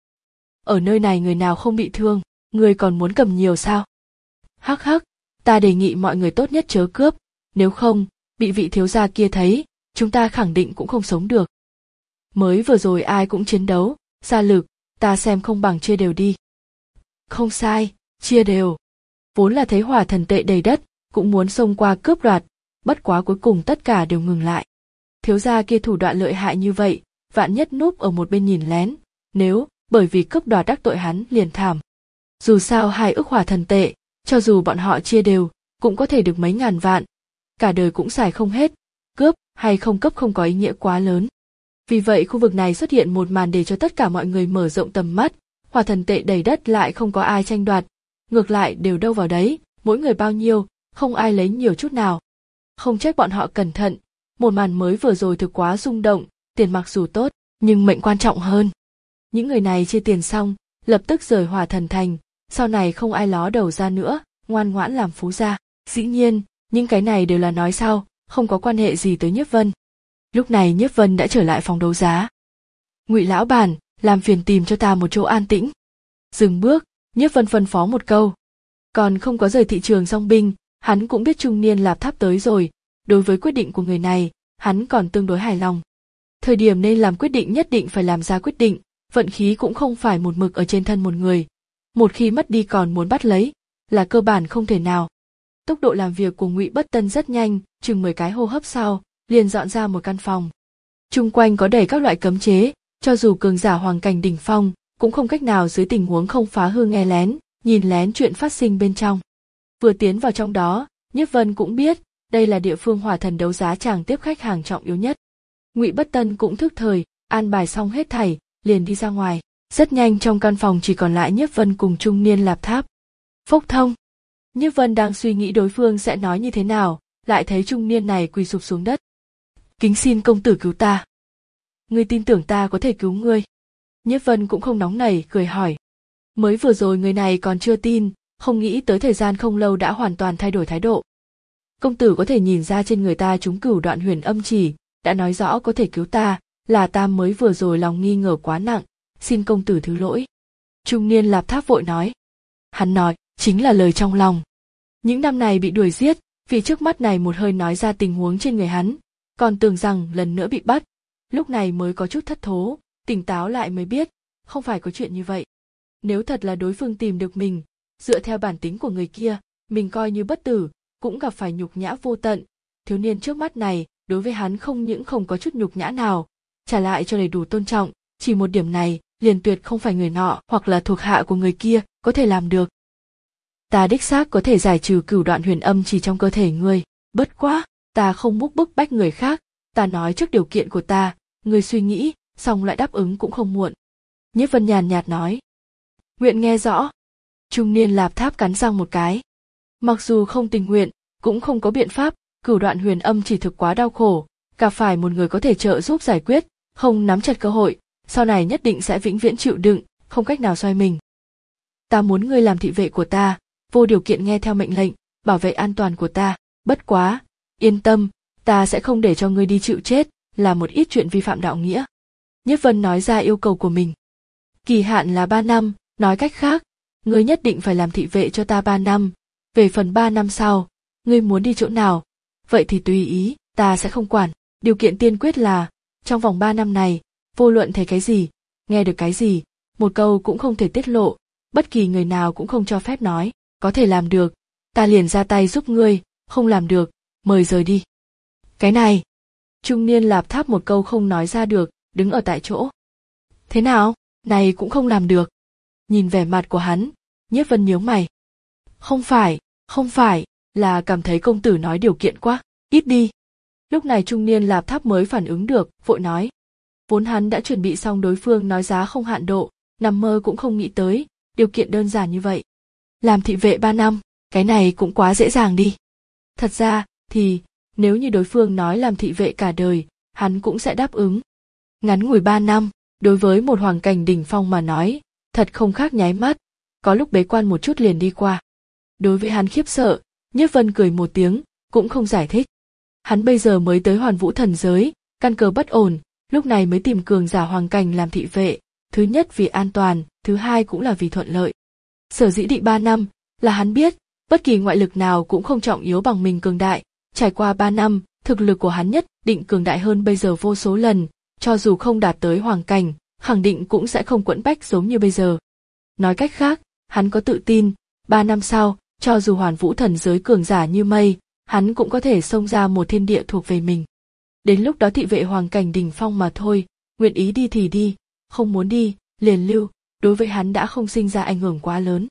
Ở nơi này người nào không bị thương, người còn muốn cầm nhiều sao? Hắc hắc, ta đề nghị mọi người tốt nhất chớ cướp, nếu không, bị vị thiếu gia kia thấy, chúng ta khẳng định cũng không sống được. Mới vừa rồi ai cũng chiến đấu, gia lực, ta xem không bằng chia đều đi. Không sai, chia đều. Vốn là thấy hỏa thần tệ đầy đất, cũng muốn xông qua cướp đoạt, bất quá cuối cùng tất cả đều ngừng lại. Thiếu gia kia thủ đoạn lợi hại như vậy, vạn nhất núp ở một bên nhìn lén, nếu bởi vì cướp đoạt đắc tội hắn liền thảm. Dù sao hai ức hỏa thần tệ, cho dù bọn họ chia đều, cũng có thể được mấy ngàn vạn, cả đời cũng xài không hết, cướp hay không cấp không có ý nghĩa quá lớn. Vì vậy khu vực này xuất hiện một màn để cho tất cả mọi người mở rộng tầm mắt, hỏa thần tệ đầy đất lại không có ai tranh đoạt, ngược lại đều đâu vào đấy, mỗi người bao nhiêu, không ai lấy nhiều chút nào. Không trách bọn họ cẩn thận, một màn mới vừa rồi thực quá rung động, tiền mặc dù tốt, nhưng mệnh quan trọng hơn. Những người này chia tiền xong, lập tức rời hỏa thần thành, sau này không ai ló đầu ra nữa, ngoan ngoãn làm phú gia. Dĩ nhiên, những cái này đều là nói sau, không có quan hệ gì tới Nhiếp Vân. Lúc này Nhiếp Vân đã trở lại phòng đấu giá. Ngụy lão bản, làm phiền tìm cho ta một chỗ an tĩnh. Dừng bước, Nhiếp Vân phân phó một câu. Còn không có rời thị trường song binh, hắn cũng biết trung niên Lạp Tháp tới rồi, đối với quyết định của người này, hắn còn tương đối hài lòng. Thời điểm nên làm quyết định nhất định phải làm ra quyết định, vận khí cũng không phải một mực ở trên thân một người. Một khi mất đi còn muốn bắt lấy, là cơ bản không thể nào. Tốc độ làm việc của Ngụy Bất Tân rất nhanh, chừng mười cái hô hấp sau, liền dọn ra một căn phòng. Chung quanh có đầy các loại cấm chế, cho dù cường giả hoàng cảnh đỉnh phong, cũng không cách nào dưới tình huống không phá hư nghe lén, nhìn lén chuyện phát sinh bên trong. Vừa tiến vào trong đó, Nhiếp Vân cũng biết, đây là địa phương hỏa thần đấu giá chàng tiếp khách hàng trọng yếu nhất. Ngụy Bất Tân cũng thức thời, an bài xong hết thảy, liền đi ra ngoài. Rất nhanh trong căn phòng chỉ còn lại Nhiếp Vân cùng trung niên Lạp Tháp. Phốc thông. Nhiếp Vân đang suy nghĩ đối phương sẽ nói như thế nào, lại thấy trung niên này quỳ sụp xuống đất. Kính xin công tử cứu ta. Ngươi tin tưởng ta có thể cứu ngươi? Nhiếp Vân cũng không nóng nảy, cười hỏi. Mới vừa rồi người này còn chưa tin, không nghĩ tới thời gian không lâu đã hoàn toàn thay đổi thái độ. Công tử có thể nhìn ra trên người ta chúng cửu đoạn huyền âm chỉ, đã nói rõ có thể cứu ta, là ta mới vừa rồi lòng nghi ngờ quá nặng, xin công tử thứ lỗi. Trung niên Lạp Tháp vội nói. Hắn nói, chính là lời trong lòng. Những năm này bị đuổi giết, vì trước mắt này một hơi nói ra tình huống trên người hắn, còn tưởng rằng lần nữa bị bắt, lúc này mới có chút thất thố, tỉnh táo lại mới biết, không phải có chuyện như vậy. Nếu thật là đối phương tìm được mình, dựa theo bản tính của người kia, mình coi như bất tử, cũng gặp phải nhục nhã vô tận. Thiếu niên trước mắt này, đối với hắn không những không có chút nhục nhã nào, trả lại cho đầy đủ tôn trọng, chỉ một điểm này, liền tuyệt không phải người nọ hoặc là thuộc hạ của người kia có thể làm được. Ta đích xác có thể giải trừ cửu đoạn huyền âm chỉ trong cơ thể ngươi, bất quá, ta không múc bức bách người khác, ta nói trước điều kiện của ta, ngươi suy nghĩ, xong lại đáp ứng cũng không muộn. Nhiếp Vân nhàn nhạt nói. Nguyện nghe rõ. Trung niên Lạp Tháp cắn răng một cái. Mặc dù không tình nguyện, cũng không có biện pháp, cửu đoạn huyền âm chỉ thực quá đau khổ, gặp phải một người có thể trợ giúp giải quyết, không nắm chặt cơ hội, sau này nhất định sẽ vĩnh viễn chịu đựng, không cách nào xoay mình. Ta muốn ngươi làm thị vệ của ta, vô điều kiện nghe theo mệnh lệnh, bảo vệ an toàn của ta, bất quá, yên tâm, ta sẽ không để cho ngươi đi chịu chết, là một ít chuyện vi phạm đạo nghĩa. Nhiếp Vân nói ra yêu cầu của mình. Kỳ hạn là ba năm, nói cách khác, ngươi nhất định phải làm thị vệ cho ta ba năm, về phần ba năm sau, ngươi muốn đi chỗ nào, vậy thì tùy ý, ta sẽ không quản, điều kiện tiên quyết là, trong vòng ba năm này, vô luận thấy cái gì, nghe được cái gì, một câu cũng không thể tiết lộ, bất kỳ người nào cũng không cho phép nói, có thể làm được, ta liền ra tay giúp ngươi, không làm được, mời rời đi. Cái này, trung niên Lạp Tháp một câu không nói ra được, đứng ở tại chỗ. Thế nào, này cũng không làm được. Nhìn vẻ mặt của hắn, Nhiếp Vân nhíu mày. Không phải, không phải, là cảm thấy công tử nói điều kiện quá, ít đi. Lúc này trung niên Lạp Tháp mới phản ứng được, vội nói. Vốn hắn đã chuẩn bị xong đối phương nói giá không hạn độ, nằm mơ cũng không nghĩ tới, điều kiện đơn giản như vậy. Làm thị vệ ba năm, cái này cũng quá dễ dàng đi. Thật ra, thì, nếu như đối phương nói làm thị vệ cả đời, hắn cũng sẽ đáp ứng. Ngắn ngủi ba năm, đối với một hoàng cảnh đỉnh phong mà nói, thật không khác nháy mắt, có lúc bế quan một chút liền đi qua. Đối với hắn khiếp sợ, Nhiếp Vân cười một tiếng, cũng không giải thích. Hắn bây giờ mới tới Hoàn Vũ thần giới, căn cơ bất ổn, lúc này mới tìm cường giả hoàng cảnh làm thị vệ, thứ nhất vì an toàn, thứ hai cũng là vì thuận lợi. Sở dĩ định ba năm, là hắn biết, bất kỳ ngoại lực nào cũng không trọng yếu bằng mình cường đại, trải qua ba năm, thực lực của hắn nhất định cường đại hơn bây giờ vô số lần, cho dù không đạt tới hoàng cảnh, khẳng định cũng sẽ không quẫn bách giống như bây giờ. Nói cách khác, hắn có tự tin, ba năm sau, cho dù Hoàn Vũ thần giới cường giả như mây, hắn cũng có thể xông ra một thiên địa thuộc về mình. Đến lúc đó thị vệ hoàng cảnh đỉnh phong mà thôi, nguyện ý đi thì đi, không muốn đi, liền lưu, đối với hắn đã không sinh ra ảnh hưởng quá lớn.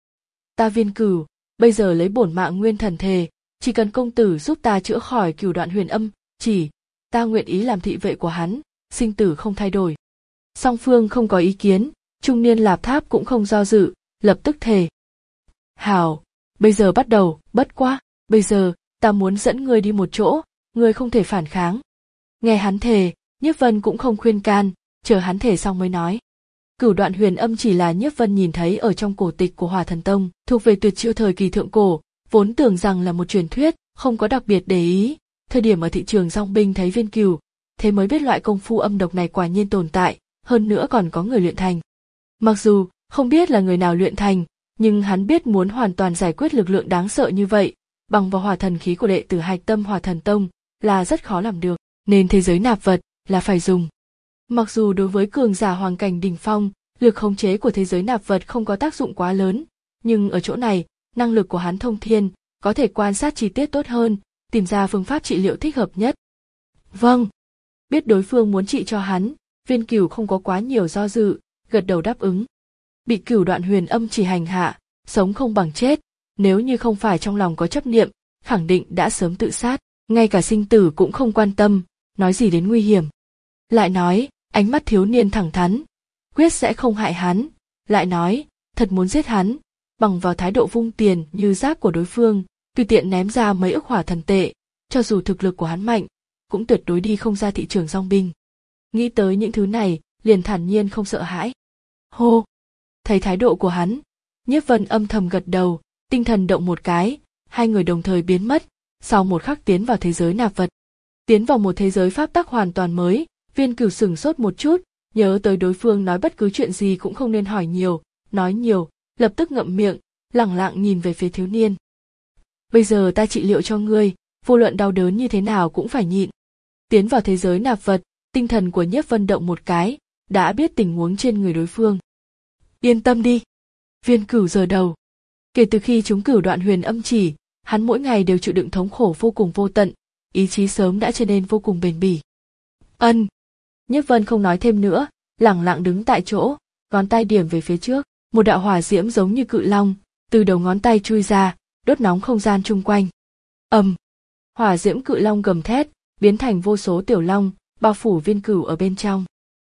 Ta Viên Cửu, bây giờ lấy bổn mạng nguyên thần thề, chỉ cần công tử giúp ta chữa khỏi cửu đoạn huyền âm, chỉ, ta nguyện ý làm thị vệ của hắn, sinh tử không thay đổi. Song phương không có ý kiến, trung niên Lạp Tháp cũng không do dự, lập tức thề. Hảo, bây giờ bắt đầu, bất quá, bây giờ, ta muốn dẫn ngươi đi một chỗ, ngươi không thể phản kháng. Nghe hắn thề, Nhiếp Vân cũng không khuyên can, chờ hắn thề xong mới nói. Cửu đoạn huyền âm chỉ là Nhiếp Vân nhìn thấy ở trong cổ tịch của Hỏa Thần Tông, thuộc về tuyệt chiêu thời kỳ thượng cổ, vốn tưởng rằng là một truyền thuyết, không có đặc biệt để ý. Thời điểm ở thị trường Dong Binh thấy Viên Cửu, thế mới biết loại công phu âm độc này quả nhiên tồn tại, hơn nữa còn có người luyện thành. Mặc dù không biết là người nào luyện thành, nhưng hắn biết muốn hoàn toàn giải quyết lực lượng đáng sợ như vậy, bằng vào hỏa thần khí của đệ tử Hạch Tâm Hỏa Thần Tông là rất khó làm được, nên thế giới nạp vật là phải dùng. Mặc dù đối với cường giả hoàng cảnh đỉnh phong, lực khống chế của thế giới nạp vật không có tác dụng quá lớn, nhưng ở chỗ này, năng lực của hắn thông thiên, có thể quan sát chi tiết tốt hơn, tìm ra phương pháp trị liệu thích hợp nhất. Vâng. Biết đối phương muốn trị cho hắn, Viên Cửu không có quá nhiều do dự, gật đầu đáp ứng. Bị cửu đoạn huyền âm chỉ hành hạ, sống không bằng chết, nếu như không phải trong lòng có chấp niệm, khẳng định đã sớm tự sát, ngay cả sinh tử cũng không quan tâm, nói gì đến nguy hiểm. Lại nói, ánh mắt thiếu niên thẳng thắn, quyết sẽ không hại hắn, lại nói, thật muốn giết hắn, bằng vào thái độ vung tiền như rác của đối phương, tùy tiện ném ra mấy ức hỏa thần tệ, cho dù thực lực của hắn mạnh, cũng tuyệt đối đi không ra thị trường Dong Binh. Nghĩ tới những thứ này, liền thản nhiên không sợ hãi. Hô! Thấy thái độ của hắn, Nhiếp Vân âm thầm gật đầu, tinh thần động một cái, hai người đồng thời biến mất, sau một khắc tiến vào thế giới nạp vật. Tiến vào một thế giới pháp tắc hoàn toàn mới, Viên Cửu sửng sốt một chút, nhớ tới đối phương nói bất cứ chuyện gì cũng không nên hỏi nhiều, nói nhiều, lập tức ngậm miệng, lẳng lặng nhìn về phía thiếu niên. Bây giờ ta trị liệu cho ngươi, vô luận đau đớn như thế nào cũng phải nhịn. Tiến vào thế giới nạp vật, tinh thần của Nhiếp Vân động một cái, đã biết tình huống trên người đối phương. Yên tâm đi. Viên Cửu giơ đầu. Kể từ khi chúng cửu đoạn huyền âm chỉ, hắn mỗi ngày đều chịu đựng thống khổ vô cùng vô tận, ý chí sớm đã trở nên vô cùng bền bỉ. Ân. Nhiếp Vân không nói thêm nữa, lẳng lặng đứng tại chỗ, ngón tay điểm về phía trước, một đạo hỏa diễm giống như cự long, từ đầu ngón tay chui ra, đốt nóng không gian chung quanh. Ầm. Hỏa diễm cự long gầm thét, biến thành vô số tiểu long, bao phủ Viên Cửu ở bên trong.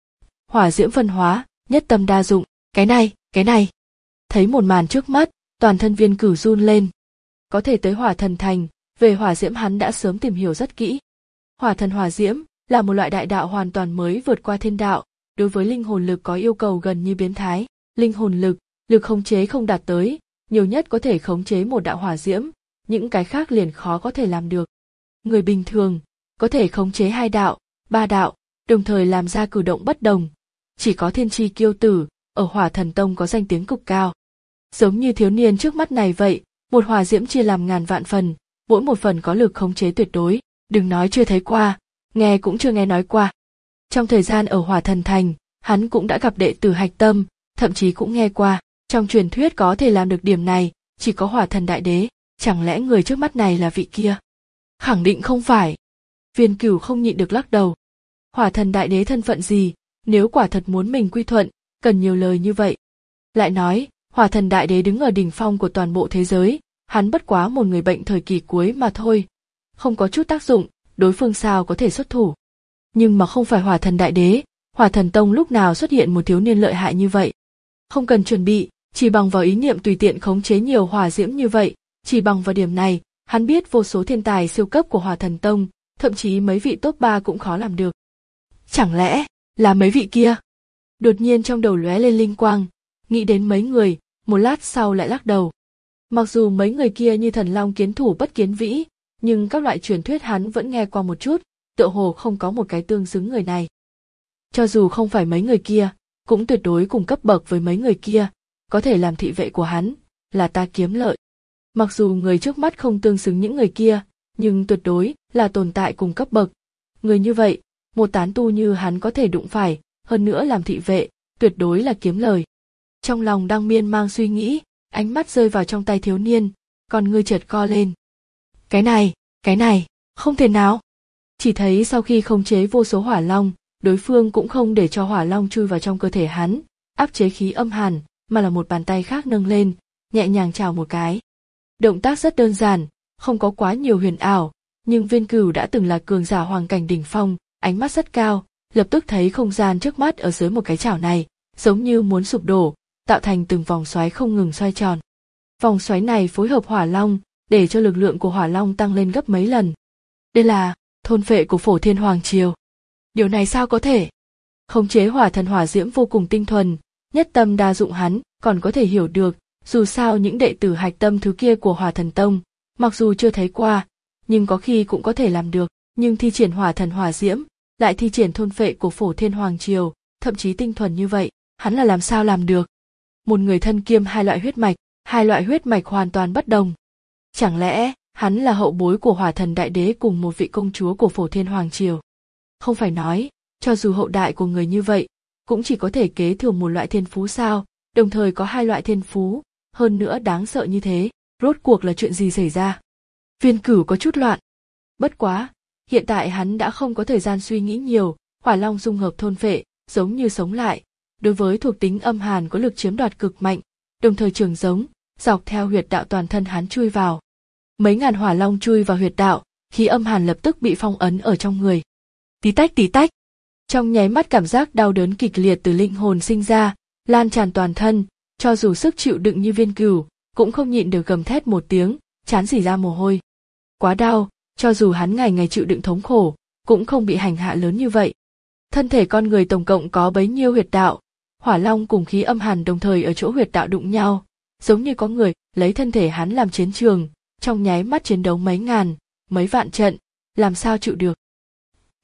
Hỏa diễm phân hóa, nhất tâm đa dụng, cái này, cái này. Thấy một màn trước mắt, toàn thân Viên Cửu run lên. Có thể tới hỏa thần thành, về hỏa diễm hắn đã sớm tìm hiểu rất kỹ. Hỏa thần hỏa diễm là một loại đại đạo hoàn toàn mới vượt qua thiên đạo, đối với linh hồn lực có yêu cầu gần như biến thái. Linh hồn lực, lực khống chế không đạt tới, nhiều nhất có thể khống chế một đạo hỏa diễm, những cái khác liền khó có thể làm được. Người bình thường có thể khống chế hai đạo, ba đạo, đồng thời làm ra cử động bất đồng. Chỉ có thiên tri kiêu tử ở Hỏa Thần Tông có danh tiếng cực cao. Giống như thiếu niên trước mắt này vậy, một hỏa diễm chia làm ngàn vạn phần, mỗi một phần có lực khống chế tuyệt đối, đừng nói chưa thấy qua, nghe cũng chưa nghe nói qua. Trong thời gian ở Hỏa Thần Thành, hắn cũng đã gặp đệ tử Hạch Tâm, thậm chí cũng nghe qua, trong truyền thuyết có thể làm được điểm này, chỉ có Hỏa Thần Đại Đế, chẳng lẽ người trước mắt này là vị kia? Khẳng định không phải. Viên Cửu không nhịn được lắc đầu. Hỏa Thần Đại Đế thân phận gì, nếu quả thật muốn mình quy thuận, cần nhiều lời như vậy. Lại nói, Hỏa Thần Đại Đế đứng ở đỉnh phong của toàn bộ thế giới, hắn bất quá một người bệnh thời kỳ cuối mà thôi, không có chút tác dụng, đối phương sao có thể xuất thủ. Nhưng mà không phải Hỏa Thần Đại Đế, Hỏa Thần Tông lúc nào xuất hiện một thiếu niên lợi hại như vậy. Không cần chuẩn bị, chỉ bằng vào ý niệm tùy tiện khống chế nhiều hỏa diễm như vậy, chỉ bằng vào điểm này, hắn biết vô số thiên tài siêu cấp của Hỏa Thần Tông, thậm chí mấy vị top ba cũng khó làm được. Chẳng lẽ là mấy vị kia? Đột nhiên trong đầu lóe lên linh quang, nghĩ đến mấy người, một lát sau lại lắc đầu. Mặc dù mấy người kia như thần long kiến thủ bất kiến vĩ, nhưng các loại truyền thuyết hắn vẫn nghe qua một chút, tựa hồ không có một cái tương xứng người này. Cho dù không phải mấy người kia, cũng tuyệt đối cùng cấp bậc với mấy người kia, có thể làm thị vệ của hắn, là ta Kiếm Lợi. Mặc dù người trước mắt không tương xứng những người kia, nhưng tuyệt đối là tồn tại cùng cấp bậc. Người như vậy, một tán tu như hắn có thể đụng phải, hơn nữa làm thị vệ, tuyệt đối là kiếm lời. Trong lòng đang miên mang suy nghĩ, ánh mắt rơi vào trong tay thiếu niên, còn ngươi chợt co lên. Cái này, cái này, không thể nào. Chỉ thấy sau khi khống chế vô số hỏa long, đối phương cũng không để cho hỏa long chui vào trong cơ thể hắn, áp chế khí âm hàn, mà là một bàn tay khác nâng lên, nhẹ nhàng chào một cái. Động tác rất đơn giản, không có quá nhiều huyền ảo, nhưng Viên Cửu đã từng là cường giả hoàng cảnh đỉnh phong, ánh mắt rất cao, lập tức thấy không gian trước mắt ở dưới một cái chảo này, giống như muốn sụp đổ, tạo thành từng vòng xoáy không ngừng xoay tròn. Vòng xoáy này phối hợp hỏa long, để cho lực lượng của hỏa long tăng lên gấp mấy lần. Đây là thôn phệ của Phổ Thiên Hoàng Triều. Điều này sao có thể? Khống chế hỏa thần hỏa diễm vô cùng tinh thuần, nhất tâm đa dụng hắn còn có thể hiểu được, dù sao những đệ tử hạch tâm thứ kia của Hỏa Thần Tông, mặc dù chưa thấy qua, nhưng có khi cũng có thể làm được, nhưng thi triển hỏa thần hỏa diễm, lại thi triển thôn phệ của Phổ Thiên Hoàng Triều, thậm chí tinh thuần như vậy, hắn là làm sao làm được? Một người thân kiêm hai loại huyết mạch, hai loại huyết mạch hoàn toàn bất đồng. Chẳng lẽ hắn là hậu bối của Hỏa Thần Đại Đế cùng một vị công chúa của Phổ Thiên Hoàng Triều? Không phải nói, cho dù hậu đại của người như vậy, cũng chỉ có thể kế thừa một loại thiên phú sao, đồng thời có hai loại thiên phú, hơn nữa đáng sợ như thế, rốt cuộc là chuyện gì xảy ra? Viên Cửu có chút loạn. Bất quá, hiện tại hắn đã không có thời gian suy nghĩ nhiều, hỏa long dung hợp thôn phệ, giống như sống lại, đối với thuộc tính âm hàn có lực chiếm đoạt cực mạnh, đồng thời trường giống, dọc theo huyệt đạo toàn thân hắn chui vào. Mấy ngàn hỏa long chui vào huyệt đạo, khí âm hàn lập tức bị phong ấn ở trong người. Tí tách tí tách. Trong nháy mắt cảm giác đau đớn kịch liệt từ linh hồn sinh ra, lan tràn toàn thân, cho dù sức chịu đựng như Viên Cửu, cũng không nhịn được gầm thét một tiếng, trán rỉ ra mồ hôi. Quá đau, cho dù hắn ngày ngày chịu đựng thống khổ, cũng không bị hành hạ lớn như vậy. Thân thể con người tổng cộng có bấy nhiêu huyệt đạo, hỏa long cùng khí âm hàn đồng thời ở chỗ huyệt đạo đụng nhau, giống như có người lấy thân thể hắn làm chiến trường, trong nháy mắt chiến đấu mấy ngàn, mấy vạn trận, làm sao chịu được.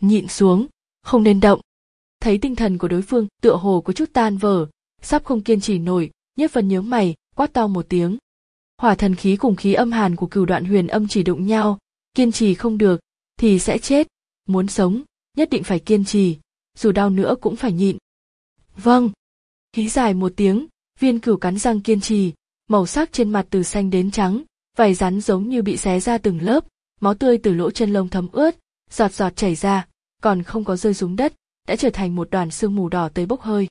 nhịn xuống, không nên động. Thấy tinh thần của đối phương tựa hồ có chút tan vỡ, sắp không kiên trì nổi, Nhiếp Vân nhướng mày, quát to một tiếng. Hỏa thần khí cùng khí âm hàn của Cửu Đoạn Huyền Âm chỉ đụng nhau, kiên trì không được thì sẽ chết, muốn sống nhất định phải kiên trì, dù đau nữa cũng phải nhịn. Vâng. Hí dài một tiếng, Viên Cửu cắn răng kiên trì, màu sắc trên mặt từ xanh đến trắng, vảy rắn giống như bị xé ra từng lớp, máu tươi từ lỗ chân lông thấm ướt, giọt giọt chảy ra, còn không có rơi xuống đất, đã trở thành một đoàn sương mù đỏ tới bốc hơi.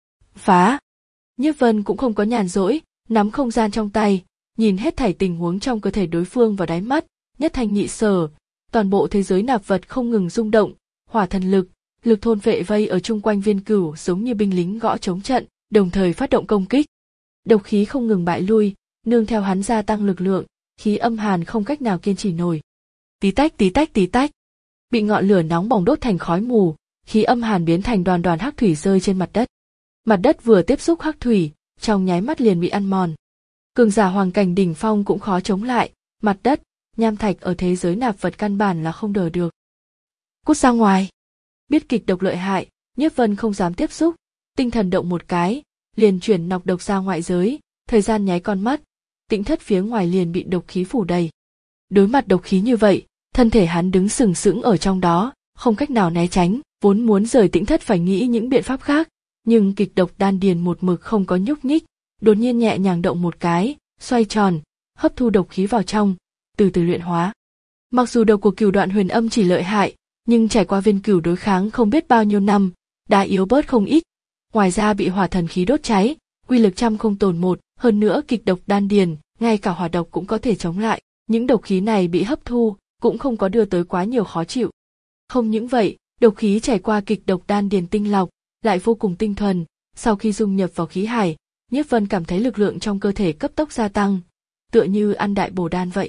Phá! Nhiếp Vân cũng không có nhàn rỗi, nắm không gian trong tay, nhìn hết thảy tình huống trong cơ thể đối phương vào đáy mắt, nhất thanh nhị sở, toàn bộ thế giới nạp vật không ngừng rung động, hỏa thần lực, lực thôn vệ vây ở chung quanh Viên Cửu giống như binh lính gõ chống trận, đồng thời phát động công kích. Độc khí không ngừng bại lui, nương theo hắn gia tăng lực lượng, khí âm hàn không cách nào kiên trì nổi. Tí tách tí tách tí tách, bị ngọn lửa nóng bỏng đốt thành khói mù, khí âm hàn biến thành đoàn đoàn hắc thủy rơi trên mặt đất. Mặt đất vừa tiếp xúc hắc thủy, trong nháy mắt liền bị ăn mòn. Cường giả hoàng cảnh đỉnh phong cũng khó chống lại, mặt đất, nham thạch ở thế giới nạp vật căn bản là không đỡ được. Cút ra ngoài. Biết kịch độc lợi hại, Nhiếp Vân không dám tiếp xúc, tinh thần động một cái, liền chuyển nọc độc ra ngoại giới, thời gian nháy con mắt, tĩnh thất phía ngoài liền bị độc khí phủ đầy. Đối mặt độc khí như vậy, thân thể hắn đứng sừng sững ở trong đó, không cách nào né tránh, vốn muốn rời tĩnh thất phải nghĩ những biện pháp khác, nhưng kịch độc đan điền một mực không có nhúc nhích, đột nhiên nhẹ nhàng động một cái, xoay tròn, hấp thu độc khí vào trong, từ từ luyện hóa. Mặc dù độc của Cửu Đoạn Huyền Âm chỉ lợi hại, nhưng trải qua Viên Cửu đối kháng không biết bao nhiêu năm, đã yếu bớt không ít. Ngoài ra bị hỏa thần khí đốt cháy, uy lực trăm không tồn một, hơn nữa kịch độc đan điền, ngay cả hỏa độc cũng có thể chống lại. Những độc khí này bị hấp thu, cũng không có đưa tới quá nhiều khó chịu. Không những vậy, độc khí trải qua kịch độc đan điền tinh lọc, lại vô cùng tinh thuần, sau khi dung nhập vào khí hải, Nhiếp Vân cảm thấy lực lượng trong cơ thể cấp tốc gia tăng, tựa như ăn đại bổ đan vậy.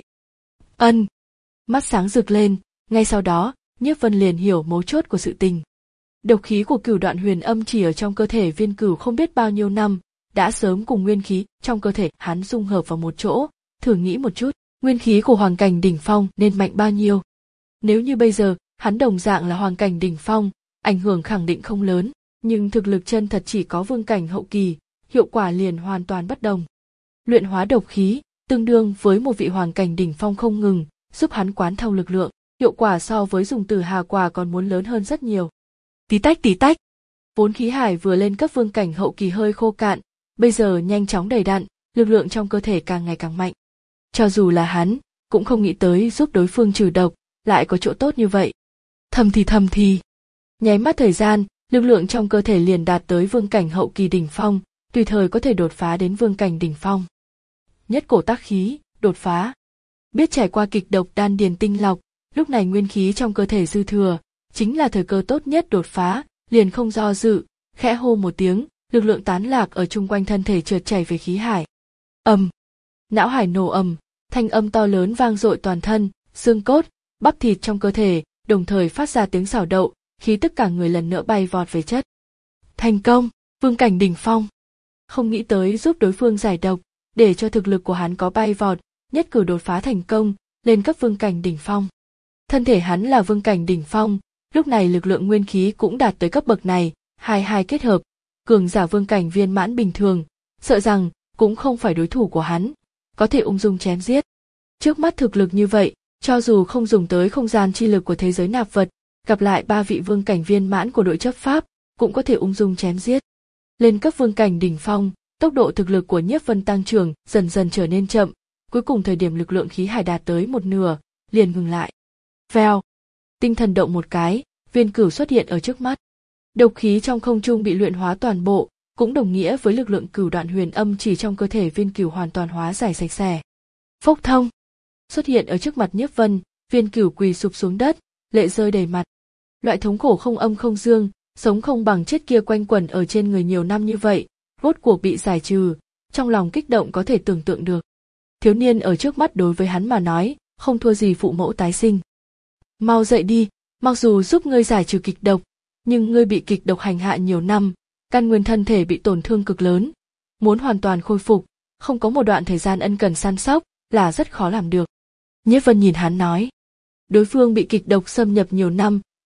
Ân! Mắt sáng rực lên, ngay sau đó, Nhiếp Vân liền hiểu mấu chốt của sự tình. Độc khí của Cửu Đoạn Huyền Âm chỉ ở trong cơ thể Viên Cửu không biết bao nhiêu năm, đã sớm cùng nguyên khí trong cơ thể hắn dung hợp vào một chỗ, thử nghĩ một chút, nguyên khí của hoàng cảnh đỉnh phong nên mạnh bao nhiêu. Nếu như bây giờ, hắn đồng dạng là hoàng cảnh đỉnh phong, ảnh hưởng khẳng định không lớn, nhưng thực lực chân thật chỉ có vương cảnh hậu kỳ, hiệu quả liền hoàn toàn bất đồng. Luyện hóa độc khí, tương đương với một vị hoàng cảnh đỉnh phong không ngừng, giúp hắn quán thâu lực lượng, hiệu quả so với dùng Tử Hà Quả còn muốn lớn hơn rất nhiều. Tí tách tí tách, vốn khí hải vừa lên cấp vương cảnh hậu kỳ hơi khô cạn, bây giờ nhanh chóng đầy đặn, lực lượng trong cơ thể càng ngày càng mạnh. Cho dù là hắn, cũng không nghĩ tới giúp đối phương trừ độc, lại có chỗ tốt như vậy. Thầm thì thầm thì, nháy mắt thời gian, lực lượng trong cơ thể liền đạt tới vương cảnh hậu kỳ đỉnh phong, tùy thời có thể đột phá đến vương cảnh đỉnh phong. Nhất cổ tác khí, đột phá. Biết trải qua kịch độc đan điền tinh lọc, lúc này nguyên khí trong cơ thể dư thừa, chính là thời cơ tốt nhất đột phá, liền không do dự, khẽ hô một tiếng, lực lượng tán lạc ở chung quanh thân thể trượt chảy về khí hải. Ầm, não hải nổ ầm, thanh âm to lớn vang dội toàn thân, xương cốt, bắp thịt trong cơ thể, đồng thời phát ra tiếng xảo đậu, khí tức cả người lần nữa bay vọt về chất. Thành công, vương cảnh đỉnh phong. Không nghĩ tới giúp đối phương giải độc, để cho thực lực của hắn có bay vọt, nhất cử đột phá thành công, lên cấp vương cảnh đỉnh phong. Thân thể hắn là vương cảnh đỉnh phong, lúc này lực lượng nguyên khí cũng đạt tới cấp bậc này, hai hai kết hợp, cường giả vương cảnh viên mãn bình thường, sợ rằng cũng không phải đối thủ của hắn, có thể ung dung chém giết. Trước mắt thực lực như vậy, cho dù không dùng tới không gian chi lực của thế giới nạp vật, gặp lại ba vị vương cảnh viên mãn của đội chấp pháp, cũng có thể ung dung chém giết. Lên cấp vương cảnh đỉnh phong, tốc độ thực lực của Nhiếp Vân tăng trưởng dần dần trở nên chậm, cuối cùng thời điểm lực lượng khí hải đạt tới một nửa, liền ngừng lại. Vèo, tinh thần động một cái, Viên Cửu xuất hiện ở trước mắt. Độc khí trong không trung bị luyện hóa toàn bộ, cũng đồng nghĩa với lực lượng Cửu Đoạn Huyền Âm chỉ trong cơ thể Viên Cửu hoàn toàn hóa giải sạch sẽ. Phốc thông, xuất hiện ở trước mặt Nhiếp Vân, Viên Cửu quỳ sụp xuống đất, lệ rơi đầy mặt. Loại thống khổ không âm không dương, sống không bằng chết kia quanh quẩn ở trên người nhiều năm như vậy, rốt cuộc bị giải trừ, trong lòng kích động có thể tưởng tượng được. Thiếu niên ở trước mắt đối với hắn mà nói, không thua gì phụ mẫu tái sinh. Mau dậy đi, mặc dù giúp ngươi giải trừ kịch độc, nhưng ngươi bị kịch độc hành hạ nhiều năm, căn nguyên thân thể bị tổn thương cực lớn. Muốn hoàn toàn khôi phục, không có một đoạn thời gian ân cần săn sóc, là rất khó làm được. Nhiếp Vân nhìn hắn nói. Đối phương bị kịch độc xâm nhập nhiều năm,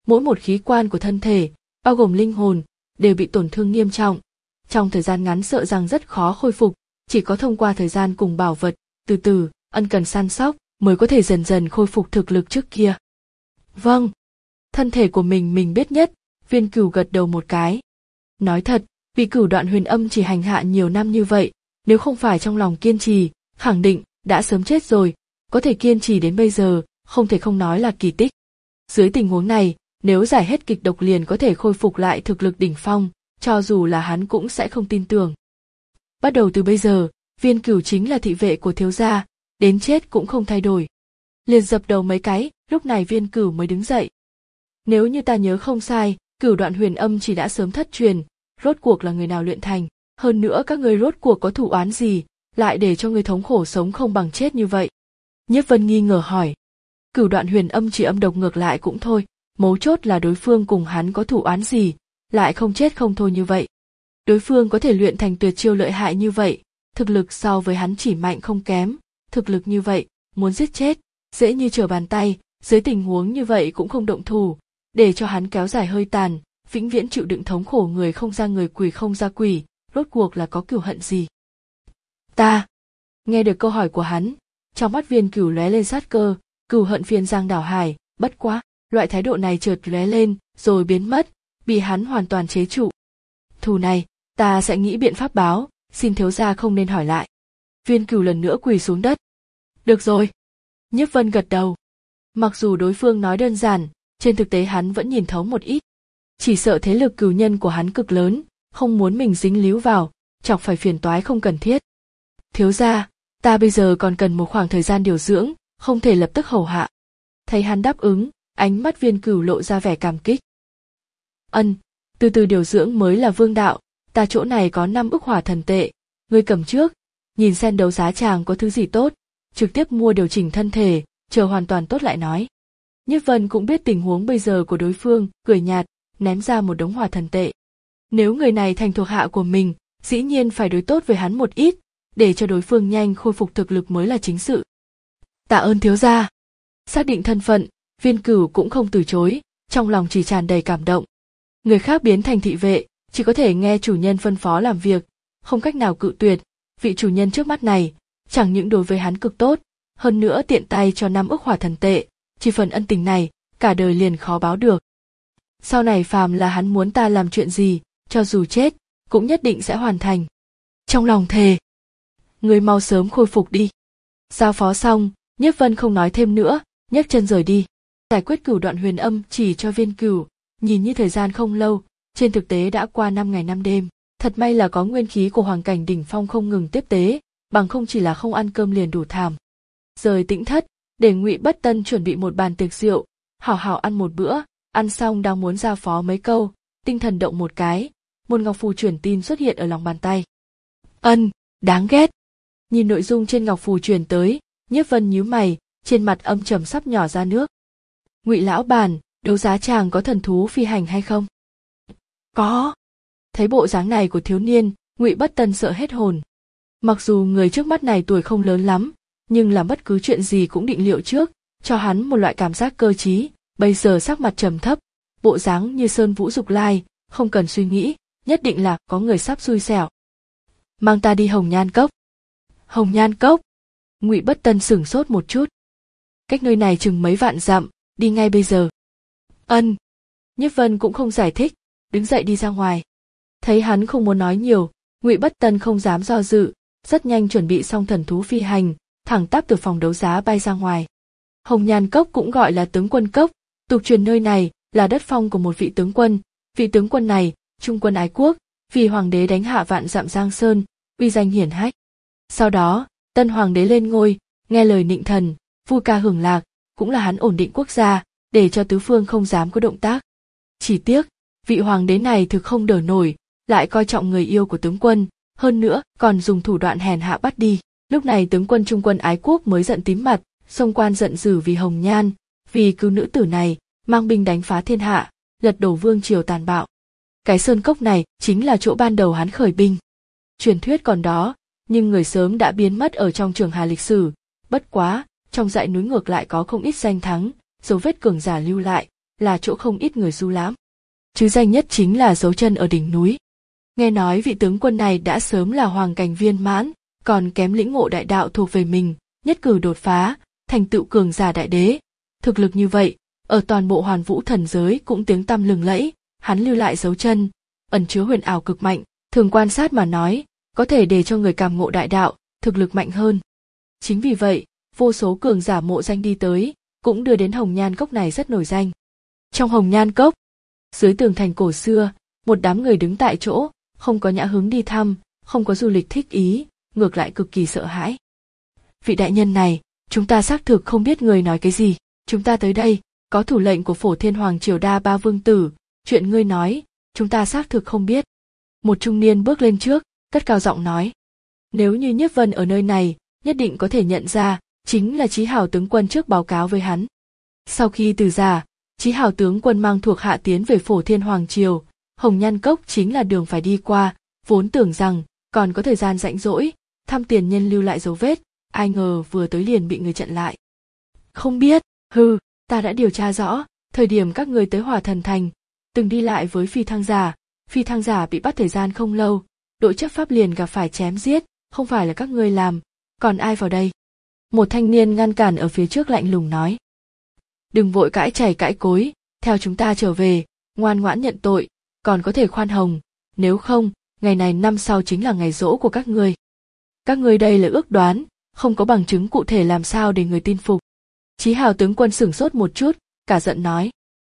mỗi một khí quan của thân thể, bao gồm linh hồn, đều bị tổn thương nghiêm trọng. Trong thời gian ngắn sợ rằng rất khó khôi phục, chỉ có thông qua thời gian cùng bảo vật, từ từ, ân cần săn sóc, mới có thể dần dần khôi phục thực lực trước kia. Vâng, thân thể của mình mình biết nhất, Viên Cửu gật đầu một cái. Nói thật, vì Cửu Đoạn Huyền Âm chỉ hành hạ nhiều năm như vậy, nếu không phải trong lòng kiên trì, khẳng định đã sớm chết rồi, có thể kiên trì đến bây giờ, không thể không nói là kỳ tích. Dưới tình huống này, nếu giải hết kịch độc liền có thể khôi phục lại thực lực đỉnh phong, cho dù là hắn cũng sẽ không tin tưởng. Bắt đầu từ bây giờ, Viên Cửu chính là thị vệ của thiếu gia, đến chết cũng không thay đổi. Liền dập đầu mấy cái, lúc này Viên Cửu mới đứng dậy. Nếu như ta nhớ không sai, Cửu Đoạn Huyền Âm chỉ đã sớm thất truyền, rốt cuộc là người nào luyện thành, hơn nữa các ngươi rốt cuộc có thủ oán gì, lại để cho người thống khổ sống không bằng chết như vậy. Nhiếp Vân nghi ngờ hỏi. Cửu Đoạn Huyền Âm chỉ âm độc ngược lại cũng thôi, mấu chốt là đối phương cùng hắn có thủ oán gì, lại không chết không thôi như vậy. Đối phương có thể luyện thành tuyệt chiêu lợi hại như vậy, thực lực so với hắn chỉ mạnh không kém, thực lực như vậy, muốn giết chết, dễ như trở bàn tay, dưới tình huống như vậy cũng không động thủ, để cho hắn kéo dài hơi tàn, vĩnh viễn chịu đựng thống khổ người không ra người quỷ không ra quỷ, rốt cuộc là có cừu hận gì. Ta, nghe được câu hỏi của hắn, trong mắt Viên Cửu lóe lên sát cơ, cừu hận phiền Giang Đảo Hải, bất quá, loại thái độ này chợt lóe lên, rồi biến mất, bị hắn hoàn toàn chế trụ. Thù này, ta sẽ nghĩ biện pháp báo, xin thiếu gia không nên hỏi lại. Viên Cửu lần nữa quỳ xuống đất. Được rồi. Nhiếp Vân gật đầu. Mặc dù đối phương nói đơn giản, trên thực tế hắn vẫn nhìn thấu một ít. Chỉ sợ thế lực cừu nhân của hắn cực lớn, không muốn mình dính líu vào, chọc phải phiền toái không cần thiết. Thiếu gia, ta bây giờ còn cần một khoảng thời gian điều dưỡng, không thể lập tức hầu hạ. Thấy hắn đáp ứng, ánh mắt Viên Cửu lộ ra vẻ cảm kích. Ân, từ từ điều dưỡng mới là vương đạo, ta chỗ này có năm ức hỏa thần tệ, ngươi cầm trước, nhìn xem đấu giá chàng có thứ gì tốt, trực tiếp mua điều chỉnh thân thể, chờ hoàn toàn tốt lại nói. Nhiếp Vân cũng biết tình huống bây giờ của đối phương, cười nhạt, ném ra một đống hỏa thần tệ. Nếu người này thành thuộc hạ của mình, dĩ nhiên phải đối tốt với hắn một ít, để cho đối phương nhanh khôi phục thực lực mới là chính sự. Tạ ơn thiếu gia. Xác định thân phận, Viên Cửu cũng không từ chối, trong lòng chỉ tràn đầy cảm động. Người khác biến thành thị vệ, chỉ có thể nghe chủ nhân phân phó làm việc, không cách nào cự tuyệt, vị chủ nhân trước mắt này, chẳng những đối với hắn cực tốt, hơn nữa tiện tay cho năm ức hỏa thần tệ, chỉ phần ân tình này, cả đời liền khó báo được. Sau này phàm là hắn muốn ta làm chuyện gì, cho dù chết, cũng nhất định sẽ hoàn thành. Trong lòng thề, người mau sớm khôi phục đi. Giao phó xong, Nhiếp Vân không nói thêm nữa, nhấc chân rời đi. Giải quyết Cửu Đoạn Huyền Âm chỉ cho Viên Cửu, nhìn như thời gian không lâu, trên thực tế đã qua năm ngày năm đêm. Thật may là có nguyên khí của hoàng cảnh đỉnh phong không ngừng tiếp tế, bằng không chỉ là không ăn cơm liền đủ thảm. Rời Tĩnh Thất, để Ngụy Bất Tân chuẩn bị một bàn tiệc rượu, hảo hảo ăn một bữa, ăn xong đang muốn giao phó mấy câu, tinh thần động một cái, một ngọc phù truyền tin xuất hiện ở lòng bàn tay. Ân, đáng ghét. Nhìn nội dung trên ngọc phù truyền tới, Nhiếp Vân nhíu mày, trên mặt âm trầm sắp nhỏ ra nước. Ngụy lão bản, đấu giá chàng có thần thú phi hành hay không? Có. Thấy bộ dáng này của thiếu niên, Ngụy Bất Tân sợ hết hồn. Mặc dù người trước mắt này tuổi không lớn lắm, nhưng làm bất cứ chuyện gì cũng định liệu trước, cho hắn một loại cảm giác cơ trí. Bây giờ sắc mặt trầm thấp, bộ dáng như sơn vũ dục lai, không cần suy nghĩ, nhất định là có người sắp xui xẻo. Mang ta đi Hồng Nhan Cốc. Hồng Nhan Cốc? Ngụy Bất Tân sửng sốt một chút. Cách nơi này chừng mấy vạn dặm, đi ngay bây giờ. Ân. Nhiếp Vân cũng không giải thích, đứng dậy đi ra ngoài. Thấy hắn không muốn nói nhiều, Ngụy Bất Tân không dám do dự, rất nhanh chuẩn bị xong thần thú phi hành, thẳng tắp từ phòng đấu giá bay ra ngoài. Hồng Nhan Cốc cũng gọi là Tướng Quân Cốc, tục truyền nơi này là đất phong của một vị tướng quân, vị tướng quân này trung quân ái quốc, vì hoàng đế đánh hạ vạn dặm Giang Sơn, uy danh hiển hách. Sau đó, tân hoàng đế lên ngôi, nghe lời nịnh thần, vui ca hưởng lạc, cũng là hắn ổn định quốc gia, để cho tứ phương không dám có động tác. Chỉ tiếc, vị hoàng đế này thực không đỡ nổi, lại coi trọng người yêu của tướng quân, hơn nữa còn dùng thủ đoạn hèn hạ bắt đi. Lúc này tướng quân trung quân ái quốc mới giận tím mặt, xông quan giận dữ vì Hồng Nhan, vì cứu nữ tử này, mang binh đánh phá thiên hạ, lật đổ vương triều tàn bạo. Cái sơn cốc này chính là chỗ ban đầu hắn khởi binh. Truyền thuyết còn đó, nhưng người sớm đã biến mất ở trong trường hà lịch sử. Bất quá, trong dãy núi ngược lại có không ít danh thắng, dấu vết cường giả lưu lại, là chỗ không ít người du lãm. Chứ danh nhất chính là dấu chân ở đỉnh núi. Nghe nói vị tướng quân này đã sớm là hoàng cảnh viên mãn, còn kém lĩnh ngộ đại đạo thuộc về mình, nhất cử đột phá, thành tựu cường giả đại đế. Thực lực như vậy, ở toàn bộ Hoàn Vũ thần giới cũng tiếng tăm lừng lẫy, hắn lưu lại dấu chân, ẩn chứa huyền ảo cực mạnh, thường quan sát mà nói, có thể để cho người cảm ngộ đại đạo, thực lực mạnh hơn. Chính vì vậy, vô số cường giả mộ danh đi tới, cũng đưa đến Hồng Nhan Cốc này rất nổi danh. Trong Hồng Nhan Cốc, dưới tường thành cổ xưa, một đám người đứng tại chỗ, không có nhã hứng đi thăm, không có du lịch thích ý, ngược lại cực kỳ sợ hãi. Vị đại nhân này, chúng ta xác thực không biết người nói cái gì, chúng ta tới đây, có thủ lệnh của Phổ Thiên Hoàng Triều Đa Ba Vương Tử, chuyện ngươi nói, chúng ta xác thực không biết. Một trung niên bước lên trước, cất cao giọng nói. Nếu như Nhiếp Vân ở nơi này, nhất định có thể nhận ra, chính là Chí Hào tướng quân trước báo cáo với hắn. Sau khi từ giả, Chí Hào tướng quân mang thuộc hạ tiến về Phổ Thiên Hoàng Triều, Hồng Nhan Cốc chính là đường phải đi qua, vốn tưởng rằng còn có thời gian rảnh rỗi, thăm tiền nhân lưu lại dấu vết, ai ngờ vừa tới liền bị người chặn lại. Không biết, hừ, ta đã điều tra rõ, thời điểm các người tới Hỏa Thần Thành, từng đi lại với phi thăng giả, phi thăng giả bị bắt thời gian không lâu, đội chấp pháp liền gặp phải chém giết, không phải là các ngươi làm, còn ai vào đây? Một thanh niên ngăn cản ở phía trước lạnh lùng nói. Đừng vội cãi chảy cãi cối, theo chúng ta trở về, ngoan ngoãn nhận tội, còn có thể khoan hồng, nếu không, ngày này năm sau chính là ngày giỗ của các ngươi. Các ngươi đây là ước đoán, không có bằng chứng cụ thể làm sao để người tin phục. Chí Hào tướng quân sửng sốt một chút, cả giận nói.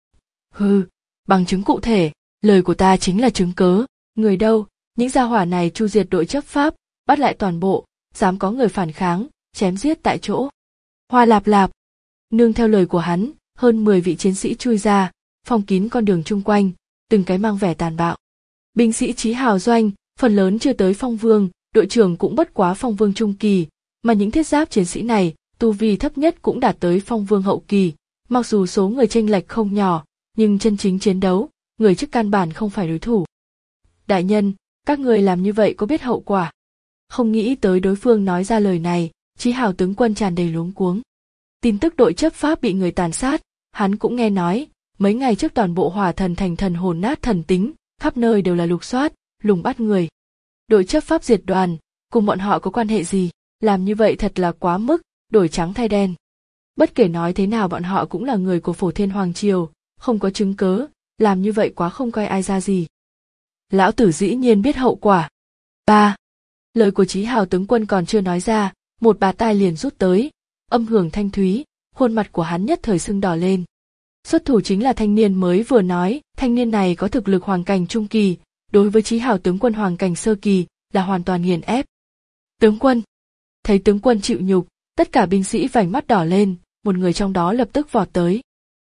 Hừ, bằng chứng cụ thể, lời của ta chính là chứng cớ, người đâu, những gia hỏa này tru diệt đội chấp pháp, bắt lại toàn bộ, dám có người phản kháng, chém giết tại chỗ. Hoa lạp lạp, nương theo lời của hắn, hơn mười vị chiến sĩ chui ra, phong kín con đường chung quanh, từng cái mang vẻ tàn bạo. Binh sĩ Chí Hào doanh, phần lớn chưa tới phong vương, đội trưởng cũng bất quá phong vương trung kỳ, mà những thiết giáp chiến sĩ này, tu vi thấp nhất cũng đạt tới phong vương hậu kỳ, mặc dù số người chênh lệch không nhỏ, nhưng chân chính chiến đấu, người trước căn bản không phải đối thủ. Đại nhân, các người làm như vậy có biết hậu quả? Không nghĩ tới đối phương nói ra lời này, Chí Hào tướng quân tràn đầy luống cuống. Tin tức đội chấp pháp bị người tàn sát, hắn cũng nghe nói, mấy ngày trước toàn bộ Hỏa Thần Thành thần hồn nát thần tính, khắp nơi đều là lục soát, lùng bắt người. Đội chấp pháp diệt đoàn, cùng bọn họ có quan hệ gì, làm như vậy thật là quá mức, đổi trắng thay đen. Bất kể nói thế nào bọn họ cũng là người của Phổ Thiên Hoàng Triều, không có chứng cớ, làm như vậy quá không coi ai ra gì. Lão tử dĩ nhiên biết hậu quả. Ba. Lời của Chí Hào tướng quân còn chưa nói ra, một bà tai liền rút tới, âm hưởng thanh thúy, khuôn mặt của hắn nhất thời sưng đỏ lên. Xuất thủ chính là thanh niên mới vừa nói, thanh niên này có thực lực hoàng cảnh trung kỳ, đối với Chí Hào tướng quân hoàng cảnh sơ kỳ là hoàn toàn nghiền ép. Tướng quân. Thấy tướng quân chịu nhục, tất cả binh sĩ vành mắt đỏ lên, một người trong đó lập tức vọt tới.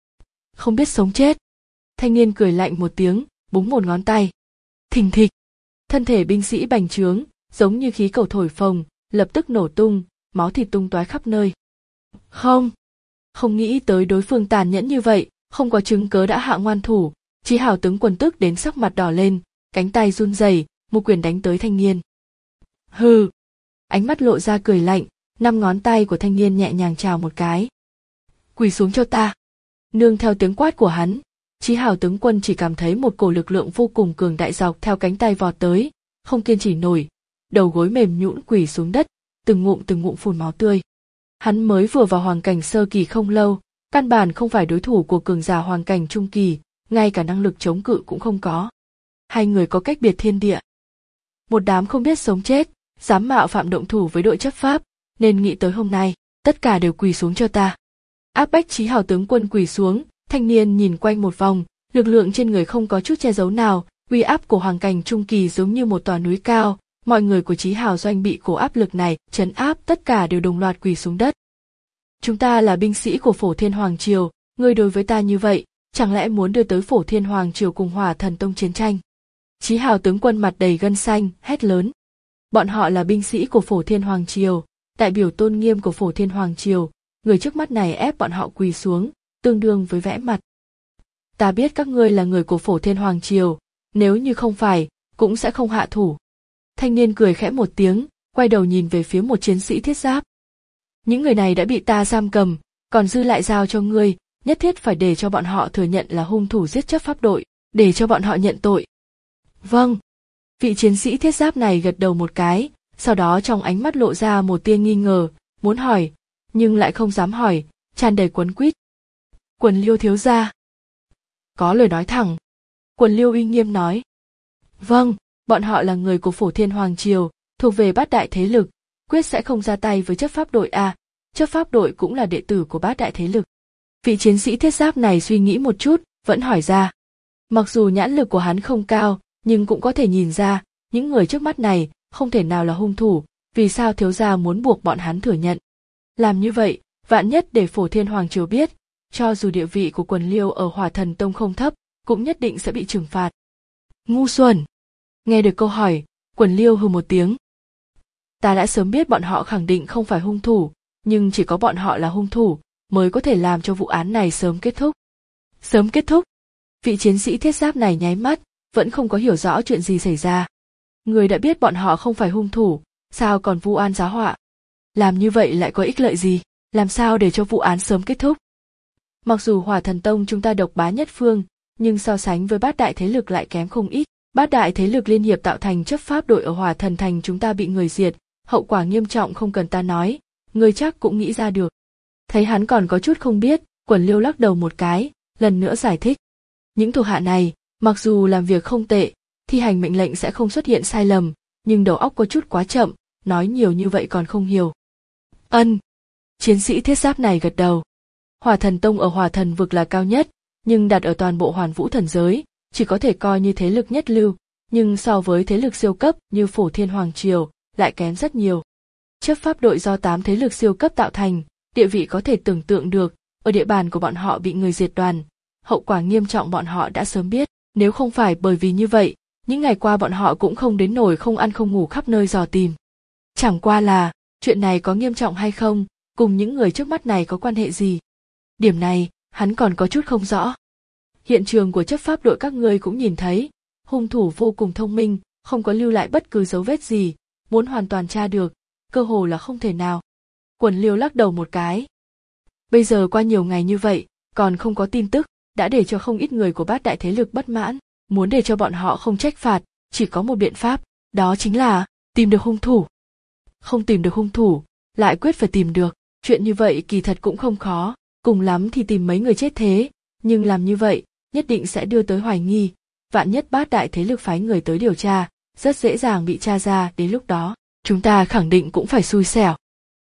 Không biết sống chết. Thanh niên cười lạnh một tiếng, búng một ngón tay. Thình thịch. Thân thể binh sĩ bành trướng, giống như khí cầu thổi phồng, lập tức nổ tung, máu thịt tung tóe khắp nơi. Không. Không nghĩ tới đối phương tàn nhẫn như vậy, không có chứng cớ đã hạ ngoan thủ, Chí Hào tướng quân tức đến sắc mặt đỏ lên, cánh tay run rẩy, một quyền đánh tới thanh niên. Hừ. Ánh mắt lộ ra cười lạnh, năm ngón tay của thanh niên nhẹ nhàng chào một cái. Quỳ xuống cho ta. Nương theo tiếng quát của hắn, Chí Hào tướng quân chỉ cảm thấy một cổ lực lượng vô cùng cường đại dọc theo cánh tay vọt tới, không kiên trì nổi, đầu gối mềm nhũn quỳ xuống đất, từng ngụm từng ngụm phun máu tươi. Hắn mới vừa vào hoàng cảnh sơ kỳ không lâu, căn bản không phải đối thủ của cường giả hoàng cảnh trung kỳ, ngay cả năng lực chống cự cũng không có. Hai người có cách biệt thiên địa. Một đám không biết sống chết, dám mạo phạm động thủ với đội chấp pháp, nên nghĩ tới hôm nay, tất cả đều quỳ xuống cho ta. Áp bách Chí Hào tướng quân quỳ xuống, thanh niên nhìn quanh một vòng, lực lượng trên người không có chút che giấu nào, uy áp của hoàng cảnh trung kỳ giống như một tòa núi cao, mọi người của Chí Hào doanh bị cổ áp lực này trấn áp, tất cả đều đồng loạt quỳ xuống đất. Chúng ta là binh sĩ của Phổ Thiên Hoàng Triều, ngươi đối với ta như vậy, chẳng lẽ muốn đưa tới Phổ Thiên Hoàng Triều cùng Hỏa Thần Tông chiến tranh? Chí Hào tướng quân mặt đầy gân xanh, hét lớn. Bọn họ là binh sĩ của Phổ Thiên Hoàng Triều, đại biểu tôn nghiêm của Phổ Thiên Hoàng Triều, người trước mắt này ép bọn họ quỳ xuống, tương đương với vẽ mặt. Ta biết các ngươi là người của Phổ Thiên Hoàng Triều, nếu như không phải, cũng sẽ không hạ thủ. Thanh niên cười khẽ một tiếng, quay đầu nhìn về phía một chiến sĩ thiết giáp. Những người này đã bị ta giam cầm, còn dư lại giao cho ngươi, nhất thiết phải để cho bọn họ thừa nhận là hung thủ giết chấp pháp đội, để cho bọn họ nhận tội. Vâng. Vị chiến sĩ thiết giáp này gật đầu một cái, sau đó trong ánh mắt lộ ra một tia nghi ngờ, muốn hỏi, nhưng lại không dám hỏi, tràn đầy quấn quýt. Quần Liêu thiếu gia. Có lời nói thẳng. Quần Liêu uy nghiêm nói. Vâng, bọn họ là người của Phổ Thiên Hoàng Triều, thuộc về bát đại thế lực, quyết sẽ không ra tay với chấp pháp đội a. Chấp pháp đội cũng là đệ tử của bát đại thế lực. Vị chiến sĩ thiết giáp này suy nghĩ một chút, vẫn hỏi ra. Mặc dù nhãn lực của hắn không cao, nhưng cũng có thể nhìn ra, những người trước mắt này không thể nào là hung thủ, vì sao thiếu gia muốn buộc bọn hắn thừa nhận. Làm như vậy, vạn nhất để Phổ Thiên Hoàng Triều biết, cho dù địa vị của Quần Liêu ở Hỏa Thần Tông không thấp, cũng nhất định sẽ bị trừng phạt. Ngu xuẩn. Nghe được câu hỏi, Quần Liêu hừ một tiếng. Ta đã sớm biết bọn họ khẳng định không phải hung thủ, nhưng chỉ có bọn họ là hung thủ, mới có thể làm cho vụ án này sớm kết thúc. Sớm kết thúc? Vị chiến sĩ thiết giáp này nháy mắt, vẫn không có hiểu rõ chuyện gì xảy ra. Người đã biết bọn họ không phải hung thủ, sao còn vu oan giá họa? Làm như vậy lại có ích lợi gì? Làm sao để cho vụ án sớm kết thúc? Mặc dù Hỏa Thần Tông chúng ta độc bá nhất phương, nhưng so sánh với bát đại thế lực lại kém không ít. Bát đại thế lực liên hiệp tạo thành chấp pháp đội ở Hỏa Thần Thành chúng ta bị người diệt, hậu quả nghiêm trọng không cần ta nói, người chắc cũng nghĩ ra được. Thấy hắn còn có chút không biết, Quần Liêu lắc đầu một cái, lần nữa giải thích. Những thuộc hạ này, mặc dù làm việc không tệ, thi hành mệnh lệnh sẽ không xuất hiện sai lầm, nhưng đầu óc có chút quá chậm, nói nhiều như vậy còn không hiểu. Ân. Chiến sĩ thiết giáp này gật đầu. Hỏa Thần Tông ở Hỏa Thần vực là cao nhất, nhưng đặt ở toàn bộ Hoàn Vũ thần giới, chỉ có thể coi như thế lực nhất lưu, nhưng so với thế lực siêu cấp như Phổ Thiên Hoàng Triều, lại kém rất nhiều. Chấp pháp đội do tám thế lực siêu cấp tạo thành, địa vị có thể tưởng tượng được, ở địa bàn của bọn họ bị người diệt đoàn, hậu quả nghiêm trọng bọn họ đã sớm biết, nếu không phải bởi vì như vậy, những ngày qua bọn họ cũng không đến nổi không ăn không ngủ khắp nơi dò tìm. Chẳng qua là, chuyện này có nghiêm trọng hay không, cùng những người trước mắt này có quan hệ gì? Điểm này, hắn còn có chút không rõ. Hiện trường của chấp pháp đội các ngươi cũng nhìn thấy, hung thủ vô cùng thông minh, không có lưu lại bất cứ dấu vết gì, muốn hoàn toàn tra được, cơ hồ là không thể nào. Quần Liêu lắc đầu một cái. Bây giờ qua nhiều ngày như vậy, còn không có tin tức, đã để cho không ít người của bát đại thế lực bất mãn, muốn để cho bọn họ không trách phạt, chỉ có một biện pháp, đó chính là tìm được hung thủ. Không tìm được hung thủ, lại quyết phải tìm được, chuyện như vậy kỳ thật cũng không khó, cùng lắm thì tìm mấy người chết thế, nhưng làm như vậy, nhất định sẽ đưa tới hoài nghi, vạn nhất bát đại thế lực phái người tới điều tra, rất dễ dàng bị tra ra, đến lúc đó, chúng ta khẳng định cũng phải xui xẻo.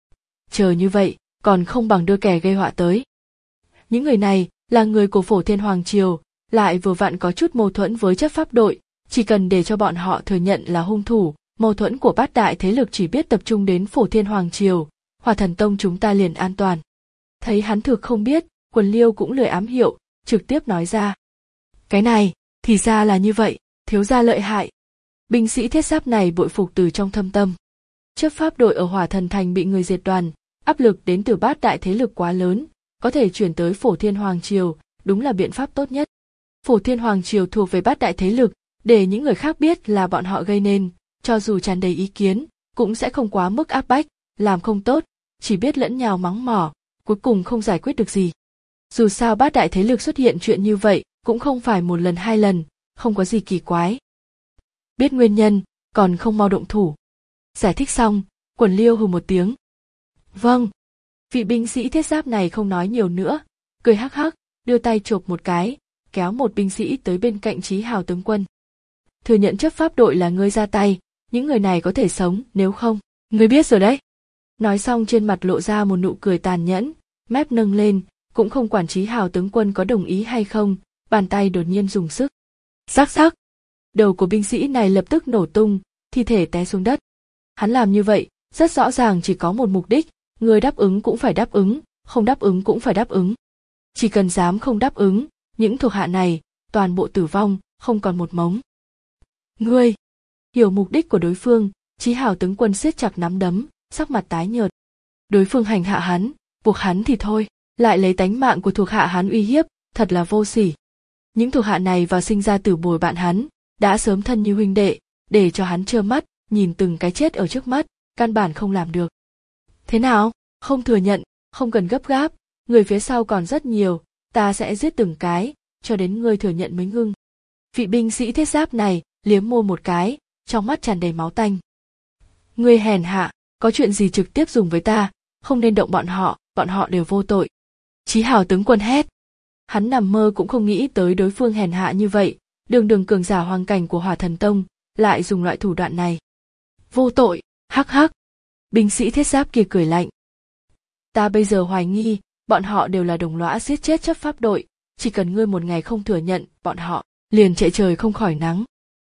Chờ như vậy, còn không bằng đưa kẻ gây họa tới. Những người này là người của Phổ Thiên Hoàng Triều, lại vừa vặn có chút mâu thuẫn với chấp pháp đội, chỉ cần để cho bọn họ thừa nhận là hung thủ, mâu thuẫn của bát đại thế lực chỉ biết tập trung đến Phổ Thiên Hoàng Triều, Hỏa Thần Tông chúng ta liền an toàn. Thấy hắn thực không biết, Quần Liêu cũng lười ám hiệu, trực tiếp nói ra. Cái này, thì ra là như vậy, thiếu gia lợi hại. Binh sĩ thiết giáp này bội phục từ trong thâm tâm. Chấp pháp đội ở Hỏa Thần Thành bị người diệt đoàn, áp lực đến từ bát đại thế lực quá lớn, có thể chuyển tới Phổ Thiên Hoàng Triều, đúng là biện pháp tốt nhất. Phổ Thiên Hoàng Triều thuộc về bát đại thế lực, để những người khác biết là bọn họ gây nên, cho dù tràn đầy ý kiến, cũng sẽ không quá mức áp bách, làm không tốt, chỉ biết lẫn nhau mắng mỏ, cuối cùng không giải quyết được gì. Dù sao bát đại thế lực xuất hiện chuyện như vậy, cũng không phải một lần hai lần, không có gì kỳ quái. Biết nguyên nhân, còn không mau động thủ. Giải thích xong, Quần Liêu hừ một tiếng. Vâng. Vị binh sĩ thiết giáp này không nói nhiều nữa, cười hắc hắc, đưa tay chộp một cái, kéo một binh sĩ tới bên cạnh Chí Hào tướng quân. Thừa nhận chấp pháp đội là ngươi ra tay, những người này có thể sống, nếu không, ngươi biết rồi đấy. Nói xong trên mặt lộ ra một nụ cười tàn nhẫn, mép nâng lên, cũng không quản Chí Hào tướng quân có đồng ý hay không, bàn tay đột nhiên dùng sức. Rắc rắc. Đầu của binh sĩ này lập tức nổ tung, thi thể té xuống đất. Hắn làm như vậy, rất rõ ràng chỉ có một mục đích, người đáp ứng cũng phải đáp ứng, không đáp ứng cũng phải đáp ứng. Chỉ cần dám không đáp ứng, những thuộc hạ này, toàn bộ tử vong, không còn một mống. Ngươi, hiểu mục đích của đối phương, Chí Hào tướng quân siết chặt nắm đấm, sắc mặt tái nhợt. Đối phương hành hạ hắn, buộc hắn thì thôi, lại lấy tánh mạng của thuộc hạ hắn uy hiếp, thật là vô sỉ. Những thuộc hạ này vào sinh ra tử bồi bạn hắn, đã sớm thân như huynh đệ, để cho hắn trơ mắt, nhìn từng cái chết ở trước mắt, căn bản không làm được. Thế nào, không thừa nhận, không cần gấp gáp, người phía sau còn rất nhiều, ta sẽ giết từng cái, cho đến ngươi thừa nhận mới ngưng. Vị binh sĩ thiết giáp này liếm môi một cái, trong mắt tràn đầy máu tanh. Ngươi hèn hạ, có chuyện gì trực tiếp dùng với ta, không nên động bọn họ, bọn họ đều vô tội. Chí Hào tướng quân hét. Hắn nằm mơ cũng không nghĩ tới đối phương hèn hạ như vậy, đường đường cường giả hoàng cảnh của Hỏa Thần Tông lại dùng loại thủ đoạn này. Vô tội, hắc hắc. Binh sĩ thiết giáp kia cười lạnh. Ta bây giờ hoài nghi, bọn họ đều là đồng lõa giết chết chấp pháp đội, chỉ cần ngươi một ngày không thừa nhận, bọn họ liền chạy trời không khỏi nắng.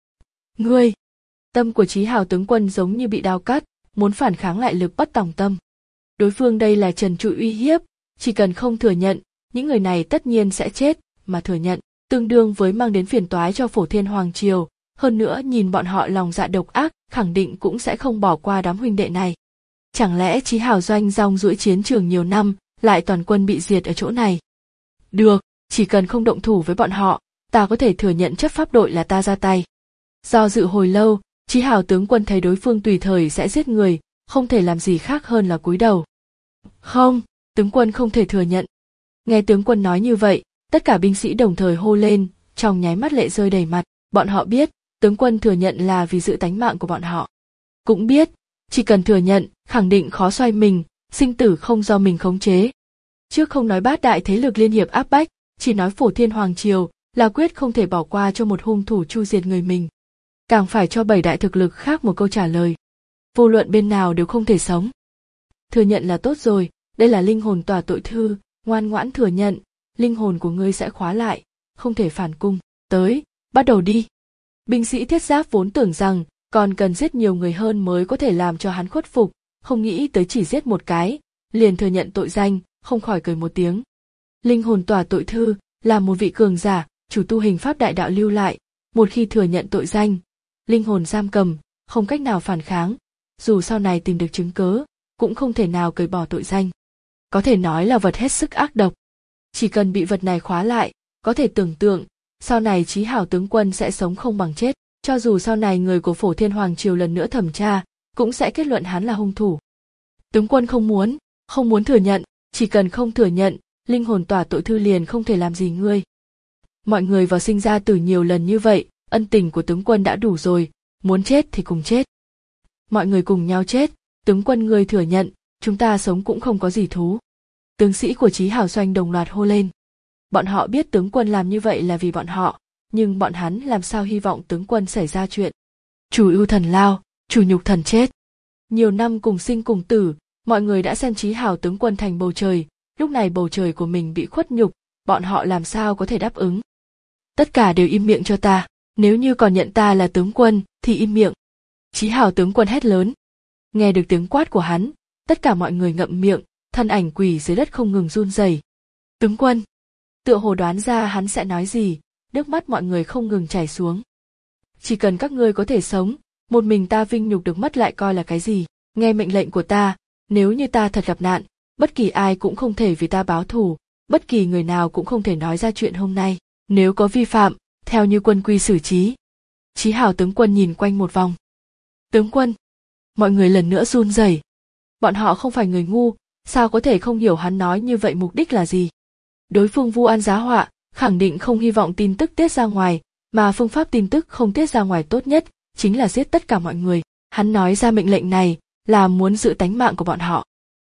Ngươi, tâm của Chí Hào tướng quân giống như bị đao cắt, muốn phản kháng lại lực bất tòng tâm. Đối phương đây là trần trụi uy hiếp, chỉ cần không thừa nhận, những người này tất nhiên sẽ chết, mà thừa nhận, tương đương với mang đến phiền toái cho Phổ Thiên Hoàng Triều, hơn nữa nhìn bọn họ lòng dạ độc ác, khẳng định cũng sẽ không bỏ qua đám huynh đệ này. Chẳng lẽ Chí Hào doanh rong ruổi chiến trường nhiều năm, lại toàn quân bị diệt ở chỗ này? Được, chỉ cần không động thủ với bọn họ, ta có thể thừa nhận chấp pháp đội là ta ra tay. Do dự hồi lâu, Chí Hào tướng quân thấy đối phương tùy thời sẽ giết người, không thể làm gì khác hơn là cúi đầu. Không, tướng quân không thể thừa nhận. Nghe tướng quân nói như vậy, tất cả binh sĩ đồng thời hô lên, trong nháy mắt lệ rơi đầy mặt. Bọn họ biết, tướng quân thừa nhận là vì giữ tánh mạng của bọn họ. Cũng biết, chỉ cần thừa nhận, khẳng định khó xoay mình, sinh tử không do mình khống chế. Trước không nói bát đại thế lực liên hiệp áp bách, chỉ nói Phổ Thiên Hoàng Triều là quyết không thể bỏ qua cho một hung thủ chu diệt người mình. Càng phải cho bảy đại thực lực khác một câu trả lời. Vô luận bên nào đều không thể sống. Thừa nhận là tốt rồi, đây là linh hồn tòa tội thư, ngoan ngoãn thừa nhận, linh hồn của ngươi sẽ khóa lại, không thể phản cung. Tới, bắt đầu đi. Binh sĩ thiết giáp vốn tưởng rằng còn cần giết nhiều người hơn mới có thể làm cho hắn khuất phục, không nghĩ tới chỉ giết một cái, liền thừa nhận tội danh, không khỏi cười một tiếng. Linh hồn tòa tội thư là một vị cường giả, chủ tu hình pháp đại đạo lưu lại, một khi thừa nhận tội danh, linh hồn giam cầm, không cách nào phản kháng, dù sau này tìm được chứng cớ, cũng không thể nào cởi bỏ tội danh. Có thể nói là vật hết sức ác độc. Chỉ cần bị vật này khóa lại, có thể tưởng tượng, sau này Chí Hào tướng quân sẽ sống không bằng chết, cho dù sau này người của Phổ Thiên Hoàng Triều lần nữa thẩm tra, cũng sẽ kết luận hắn là hung thủ. Tướng quân không muốn, không muốn thừa nhận, chỉ cần không thừa nhận, linh hồn tòa tội thư liền không thể làm gì ngươi. Mọi người vào sinh ra tử nhiều lần như vậy, ân tình của tướng quân đã đủ rồi, muốn chết thì cùng chết. Mọi người cùng nhau chết, tướng quân ngươi thừa nhận, chúng ta sống cũng không có gì thú. Tướng sĩ của Chí Hào doanh đồng loạt hô lên. Bọn họ biết tướng quân làm như vậy là vì bọn họ, nhưng bọn hắn làm sao hy vọng tướng quân xảy ra chuyện. Chủ ưu thần lao, chủ nhục thần chết. Nhiều năm cùng sinh cùng tử, mọi người đã xem Chí Hào tướng quân thành bầu trời, lúc này bầu trời của mình bị khuất nhục, bọn họ làm sao có thể đáp ứng. Tất cả đều im miệng cho ta, nếu như còn nhận ta là tướng quân thì im miệng. Chí Hào tướng quân hét lớn. Nghe được tiếng quát của hắn, tất cả mọi người ngậm miệng, thân ảnh quỳ dưới đất không ngừng run rẩy. Tướng quân, tựa hồ đoán ra hắn sẽ nói gì, nước mắt mọi người không ngừng chảy xuống. Chỉ cần các ngươi có thể sống, một mình ta vinh nhục được mất lại coi là cái gì, nghe mệnh lệnh của ta, nếu như ta thật gặp nạn, bất kỳ ai cũng không thể vì ta báo thù, bất kỳ người nào cũng không thể nói ra chuyện hôm nay, nếu có vi phạm, theo như quân quy xử trí. Chí Hào tướng quân nhìn quanh một vòng. Tướng quân, mọi người lần nữa run rẩy. Bọn họ không phải người ngu, sao có thể không hiểu hắn nói như vậy mục đích là gì. Đối phương vu oan giá họa, khẳng định không hy vọng tin tức tiết ra ngoài, mà phương pháp tin tức không tiết ra ngoài tốt nhất chính là giết tất cả mọi người. Hắn nói ra mệnh lệnh này là muốn giữ tánh mạng của bọn họ.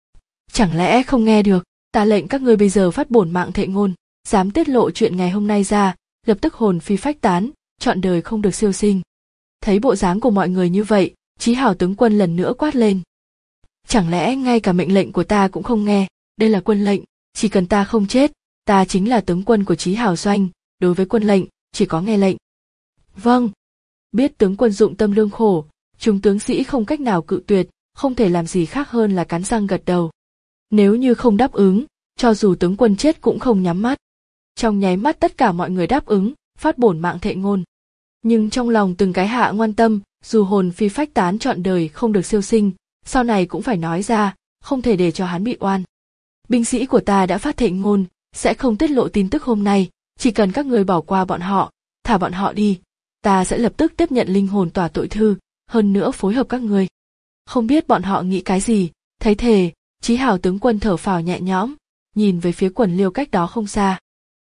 Chẳng lẽ không nghe được, ta lệnh các ngươi bây giờ phát bổn mạng thệ ngôn, dám tiết lộ chuyện ngày hôm nay ra, lập tức hồn phi phách tán, trọn đời không được siêu sinh. Thấy bộ dáng của mọi người như vậy, Chí Hào tướng quân lần nữa quát lên. Chẳng lẽ ngay cả mệnh lệnh của ta cũng không nghe, đây là quân lệnh, chỉ cần ta không chết, ta chính là tướng quân của Chí Hào doanh, đối với quân lệnh, chỉ có nghe lệnh. Vâng. Biết tướng quân dụng tâm lương khổ, chúng tướng sĩ không cách nào cự tuyệt, không thể làm gì khác hơn là cắn răng gật đầu. Nếu như không đáp ứng, cho dù tướng quân chết cũng không nhắm mắt. Trong nháy mắt tất cả mọi người đáp ứng, phát bổn mạng thệ ngôn. Nhưng trong lòng từng cái hạ ngoan tâm, dù hồn phi phách tán trọn đời không được siêu sinh, sau này cũng phải nói ra, không thể để cho hắn bị oan. Binh sĩ của ta đã phát thệ ngôn, sẽ không tiết lộ tin tức hôm nay, chỉ cần các người bỏ qua bọn họ, thả bọn họ đi, ta sẽ lập tức tiếp nhận linh hồn tòa tội thư, hơn nữa phối hợp các người. Không biết bọn họ nghĩ cái gì, thấy thề, Chí Hào tướng quân thở phào nhẹ nhõm, nhìn về phía Quần Liêu cách đó không xa.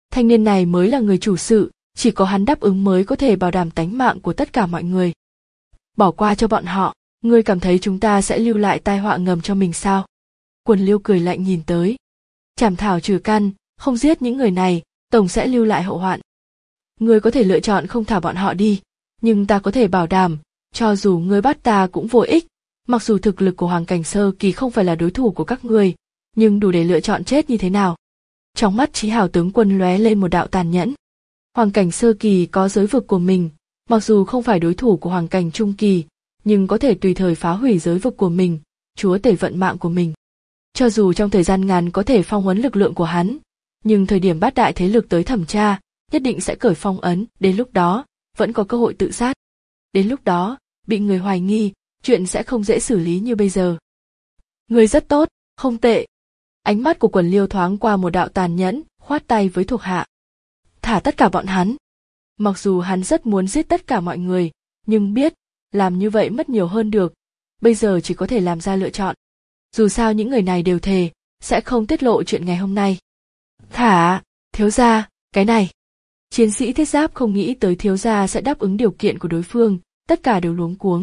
Thanh niên này mới là người chủ sự, chỉ có hắn đáp ứng mới có thể bảo đảm tánh mạng của tất cả mọi người. Bỏ qua cho bọn họ, ngươi cảm thấy chúng ta sẽ lưu lại tai họa ngầm cho mình sao? Quần Liêu cười lạnh nhìn tới. Chảm thảo trừ căn, không giết những người này, tổng sẽ lưu lại hậu hoạn. Ngươi có thể lựa chọn không thả bọn họ đi, nhưng ta có thể bảo đảm, cho dù ngươi bắt ta cũng vô ích. Mặc dù thực lực của Hoàng Cảnh Sơ Kỳ không phải là đối thủ của các ngươi, nhưng đủ để lựa chọn chết như thế nào. Trong mắt Chí Hào tướng quân lóe lên một đạo tàn nhẫn. Hoàng Cảnh Sơ Kỳ có giới vực của mình, mặc dù không phải đối thủ của Hoàng Cảnh Trung Kỳ, nhưng có thể tùy thời phá hủy giới vực của mình, chúa tể vận mạng của mình. Cho dù trong thời gian ngắn có thể phong ấn lực lượng của hắn, nhưng thời điểm bát đại thế lực tới thẩm tra, nhất định sẽ cởi phong ấn, đến lúc đó, vẫn có cơ hội tự sát. Đến lúc đó, bị người hoài nghi, chuyện sẽ không dễ xử lý như bây giờ. Người rất tốt, không tệ. Ánh mắt của Quần Liêu thoáng qua một đạo tàn nhẫn, khoát tay với thuộc hạ. Thả tất cả bọn hắn. Mặc dù hắn rất muốn giết tất cả mọi người, nhưng biết, làm như vậy mất nhiều hơn được, bây giờ chỉ có thể làm ra lựa chọn. Dù sao những người này đều thề, sẽ không tiết lộ chuyện ngày hôm nay. Thả, thiếu gia, cái này. Chiến sĩ thiết giáp không nghĩ tới thiếu gia sẽ đáp ứng điều kiện của đối phương, tất cả đều luống cuống.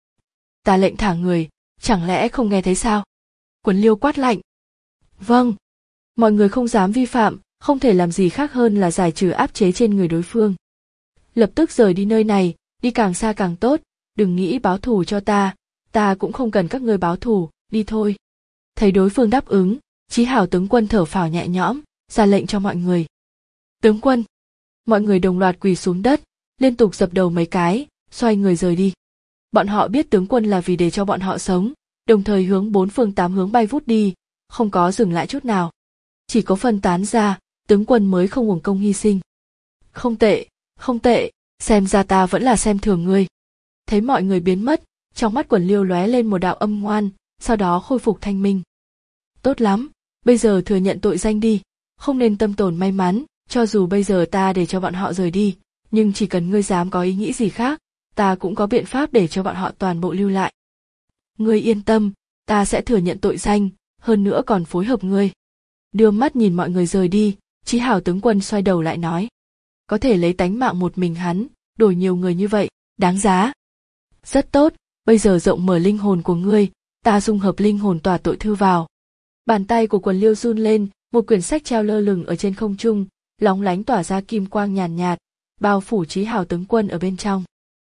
Ta lệnh thả người, chẳng lẽ không nghe thấy sao? Quần Liêu quát lạnh. Vâng. Mọi người không dám vi phạm, không thể làm gì khác hơn là giải trừ áp chế trên người đối phương. Lập tức rời đi nơi này, đi càng xa càng tốt, đừng nghĩ báo thù cho ta, ta cũng không cần các ngươi báo thù, đi thôi. Thấy đối phương đáp ứng, Chí Hào tướng quân thở phào nhẹ nhõm, ra lệnh cho mọi người. Tướng quân. Mọi người đồng loạt quỳ xuống đất, liên tục dập đầu mấy cái, xoay người rời đi. Bọn họ biết tướng quân là vì để cho bọn họ sống, đồng thời hướng bốn phương tám hướng bay vút đi, không có dừng lại chút nào. Chỉ có phân tán ra, tướng quân mới không uổng công hy sinh. Không tệ, không tệ, xem ra ta vẫn là xem thường ngươi. Thấy mọi người biến mất, trong mắt Quần Liêu lóe lên một đạo âm ngoan, sau đó khôi phục thanh minh. Tốt lắm, bây giờ thừa nhận tội danh đi, không nên tâm tổn may mắn, cho dù bây giờ ta để cho bọn họ rời đi, nhưng chỉ cần ngươi dám có ý nghĩ gì khác, ta cũng có biện pháp để cho bọn họ toàn bộ lưu lại. Ngươi yên tâm, ta sẽ thừa nhận tội danh, hơn nữa còn phối hợp ngươi. Đưa mắt nhìn mọi người rời đi, Chí Hào tướng quân xoay đầu lại nói. Có thể lấy tánh mạng một mình hắn, đổi nhiều người như vậy, đáng giá. Rất tốt, bây giờ rộng mở linh hồn của ngươi, ta dung hợp linh hồn tỏa tội thư vào. Bàn tay của Quần Liêu run lên, một quyển sách treo lơ lửng ở trên không trung, lóng lánh tỏa ra kim quang nhàn nhạt, bao phủ Chí Hào tướng quân ở bên trong.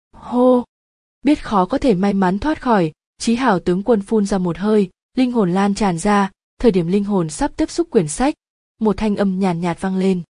Hô! Biết khó có thể may mắn thoát khỏi, Chí Hào tướng quân phun ra một hơi, linh hồn lan tràn ra, thời điểm linh hồn sắp tiếp xúc quyển sách, một thanh âm nhàn nhạt vang lên.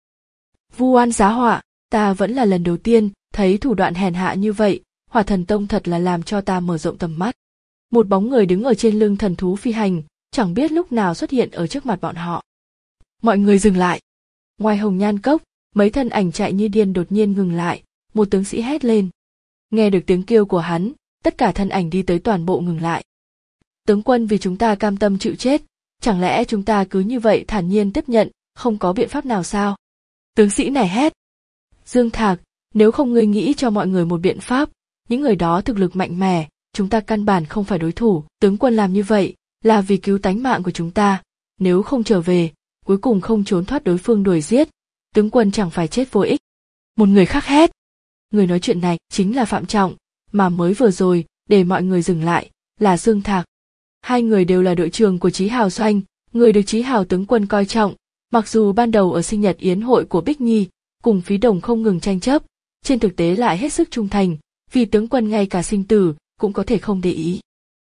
Vu oan giá họa, ta vẫn là lần đầu tiên thấy thủ đoạn hèn hạ như vậy, Hỏa Thần Tông thật là làm cho ta mở rộng tầm mắt. Một bóng người đứng ở trên lưng thần thú phi hành, chẳng biết lúc nào xuất hiện ở trước mặt bọn họ. Mọi người dừng lại. Ngoài Hồng Nhan Cốc, mấy thân ảnh chạy như điên đột nhiên ngừng lại, một tướng sĩ hét lên. Nghe được tiếng kêu của hắn, tất cả thân ảnh đi tới toàn bộ ngừng lại. Tướng quân vì chúng ta cam tâm chịu chết, chẳng lẽ chúng ta cứ như vậy thản nhiên tiếp nhận, không có biện pháp nào sao? Tướng sĩ này hét. Dương Thạc, nếu không ngươi nghĩ cho mọi người một biện pháp, những người đó thực lực mạnh mẽ, chúng ta căn bản không phải đối thủ. Tướng quân làm như vậy là vì cứu tánh mạng của chúng ta, nếu không trở về, cuối cùng không trốn thoát đối phương đuổi giết, tướng quân chẳng phải chết vô ích. Một người khác hét. Người nói chuyện này chính là Phạm Trọng, mà mới vừa rồi để mọi người dừng lại là Dương Thạc. Hai người đều là đội trưởng của Chí Hào doanh, người được Chí Hào tướng quân coi trọng, mặc dù ban đầu ở sinh nhật yến hội của Bích Nhi, cùng Phí Đồng không ngừng tranh chấp, trên thực tế lại hết sức trung thành, vì tướng quân ngay cả sinh tử cũng có thể không để ý.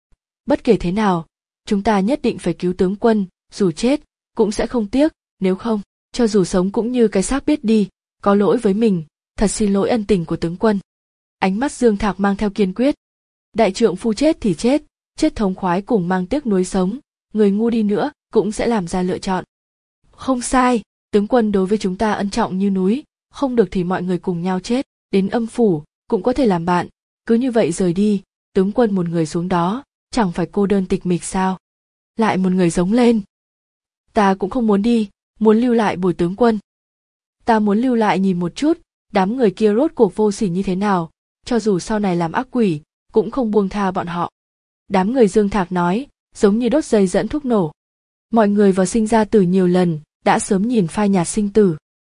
Bất kể thế nào, chúng ta nhất định phải cứu tướng quân, dù chết cũng sẽ không tiếc, nếu không, cho dù sống cũng như cái xác biết đi, có lỗi với mình, thật xin lỗi ân tình của tướng quân. Ánh mắt Dương Thạc mang theo kiên quyết. Đại trượng phu chết thì chết, chết thống khoái cùng mang tiếc nuối sống, người ngu đi nữa cũng sẽ làm ra lựa chọn. Không sai, tướng quân đối với chúng ta ân trọng như núi, không được thì mọi người cùng nhau chết, đến âm phủ cũng có thể làm bạn, cứ như vậy rời đi, tướng quân một người xuống đó, chẳng phải cô đơn tịch mịch sao? Lại một người giống lên. Ta cũng không muốn đi, muốn lưu lại bồi tướng quân. Ta muốn lưu lại nhìn một chút, đám người kia rốt cuộc vô sỉ như thế nào, cho dù sau này làm ác quỷ, cũng không buông tha bọn họ. Đám người Dương Thạc nói, giống như đốt dây dẫn thuốc nổ. Mọi người vào sinh ra tử nhiều lần, đã sớm nhìn phai nhạt sinh tử,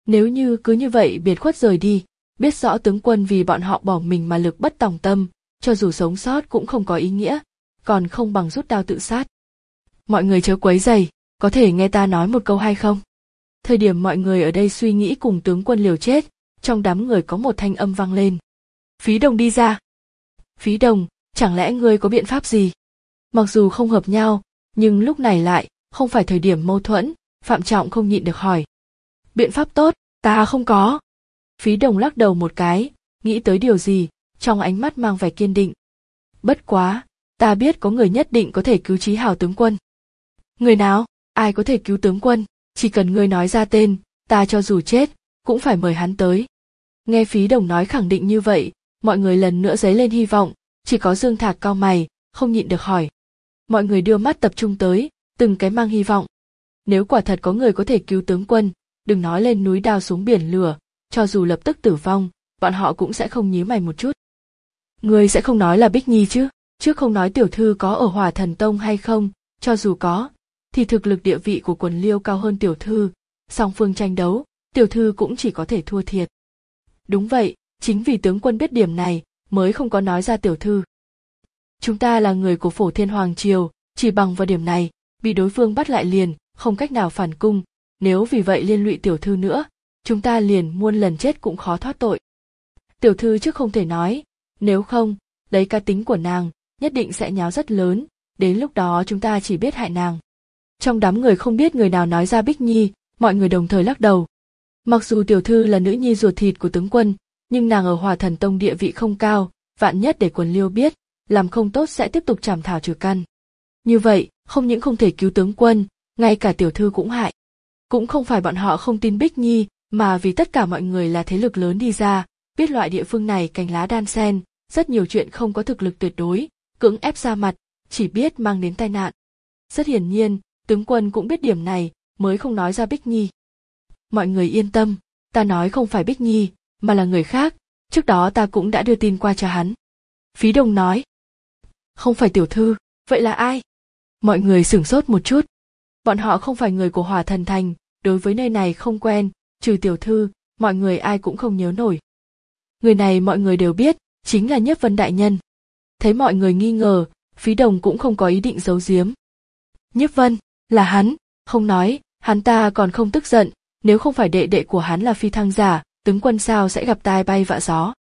Nếu như cứ như vậy biệt khuất rời đi, biết rõ tướng quân vì bọn họ bỏ mình mà lực bất tòng tâm, cho dù sống sót cũng không có ý nghĩa, còn không bằng rút đao tự sát. Mọi người chớ quấy rầy, có thể nghe ta nói một câu hay không? Thời điểm mọi người ở đây suy nghĩ cùng tướng quân liều chết, trong đám người có một thanh âm vang lên. Phí Đồng đi ra. Phí Đồng, chẳng lẽ ngươi có biện pháp gì? Mặc dù không hợp nhau, nhưng lúc này lại không phải thời điểm mâu thuẫn, Phạm Trọng không nhịn được hỏi. Biện pháp tốt, ta không có. Phí Đồng lắc đầu một cái, nghĩ tới điều gì, trong ánh mắt mang vẻ kiên định. Bất quá, ta biết có người nhất định có thể cứu Chí Hào tướng quân. Người nào? Ai có thể cứu tướng quân? Chỉ cần ngươi nói ra tên, ta cho dù chết, cũng phải mời hắn tới. Nghe Phí Đồng nói khẳng định như vậy, mọi người lần nữa dấy lên hy vọng, chỉ có Dương Thạc cau mày, không nhịn được hỏi. Mọi người đưa mắt tập trung tới, từng cái mang hy vọng. Nếu quả thật có người có thể cứu tướng quân, đừng nói lên núi đao xuống biển lửa, cho dù lập tức tử vong, bọn họ cũng sẽ không nhíu mày một chút. Ngươi sẽ không nói là Bích Nhi chứ? Trước không nói tiểu thư có ở Hỏa Thần Tông hay không, cho dù có, thì thực lực địa vị của Quần Liêu cao hơn tiểu thư, song phương tranh đấu, tiểu thư cũng chỉ có thể thua thiệt. Đúng vậy, chính vì tướng quân biết điểm này, mới không có nói ra tiểu thư. Chúng ta là người của Phổ Thiên Hoàng Triều, chỉ bằng vào điểm này, bị đối phương bắt lại liền, không cách nào phản cung, nếu vì vậy liên lụy tiểu thư nữa, chúng ta liền muôn lần chết cũng khó thoát tội. Tiểu thư trước không thể nói, nếu không, lấy cá tính của nàng, nhất định sẽ nháo rất lớn, đến lúc đó chúng ta chỉ biết hại nàng. Trong đám người không biết người nào nói ra Bích Nhi, mọi người đồng thời lắc đầu. Mặc dù tiểu thư là nữ nhi ruột thịt của tướng quân, nhưng nàng ở Hỏa Thần Tông địa vị không cao, vạn nhất để Quần Liêu biết, làm không tốt sẽ tiếp tục trảm thảo trừ căn. Như vậy, không những không thể cứu tướng quân, ngay cả tiểu thư cũng hại. Cũng không phải bọn họ không tin Bích Nhi, mà vì tất cả mọi người là thế lực lớn đi ra, biết loại địa phương này cành lá đan xen, rất nhiều chuyện không có thực lực tuyệt đối, cưỡng ép ra mặt, chỉ biết mang đến tai nạn. Rất hiển nhiên, tướng quân cũng biết điểm này, mới không nói ra Bích Nhi. Mọi người yên tâm, ta nói không phải Bích Nhi, mà là người khác, trước đó ta cũng đã đưa tin qua cho hắn. Phí Đồng nói. Không phải tiểu thư, vậy là ai? Mọi người sửng sốt một chút. Bọn họ không phải người của Hỏa Thần Thành, đối với nơi này không quen, trừ tiểu thư, mọi người ai cũng không nhớ nổi. Người này mọi người đều biết, chính là Nhiếp Vân đại nhân. Thấy mọi người nghi ngờ, Phí Đồng cũng không có ý định giấu giếm. Nhiếp Vân, là hắn, không nói, hắn ta còn không tức giận, nếu không phải đệ đệ của hắn là phi thăng giả, tướng quân sao sẽ gặp tai bay vạ gió.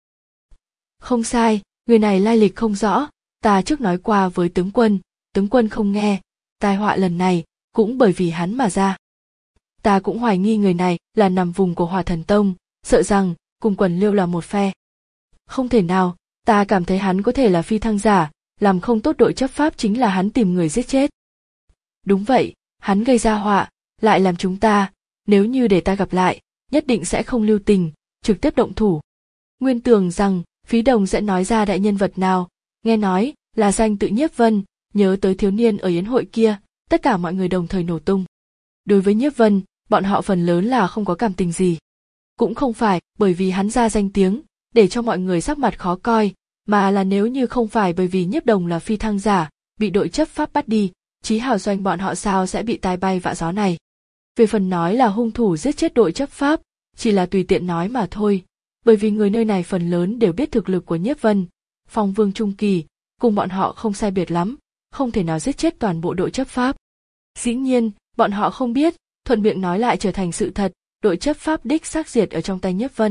Không sai, người này lai lịch không rõ, ta trước nói qua với tướng quân, tướng quân không nghe, tai họa lần này cũng bởi vì hắn mà ra. Ta cũng hoài nghi người này là nằm vùng của Hỏa Thần Tông, sợ rằng cùng Quần Liêu là một phe. Không thể nào, ta cảm thấy hắn có thể là phi thăng giả, làm không tốt đội chấp pháp chính là hắn tìm người giết chết. Đúng vậy, hắn gây ra họa, lại làm chúng ta, nếu như để ta gặp lại, nhất định sẽ không lưu tình, trực tiếp động thủ. Nguyên tưởng rằng Phí Đồng sẽ nói ra đại nhân vật nào, nghe nói là danh tự Nhiếp Vân, nhớ tới thiếu niên ở yến hội kia, tất cả mọi người đồng thời nổ tung. Đối với Nhiếp Vân, bọn họ phần lớn là không có cảm tình gì. Cũng không phải bởi vì hắn ra danh tiếng, để cho mọi người sắc mặt khó coi, mà là nếu như không phải bởi vì Nhiếp Đồng là phi thăng giả, bị đội chấp pháp bắt đi, Chí Hào doanh bọn họ sao sẽ bị tai bay vạ gió này. Về phần nói là hung thủ giết chết đội chấp pháp, chỉ là tùy tiện nói mà thôi, bởi vì người nơi này phần lớn đều biết thực lực của Nhiếp Vân, Phong Vương trung kỳ, cùng bọn họ không sai biệt lắm, không thể nào giết chết toàn bộ đội chấp pháp. Dĩ nhiên, bọn họ không biết, thuận miệng nói lại trở thành sự thật, đội chấp pháp đích xác diệt ở trong tay Nhiếp Vân.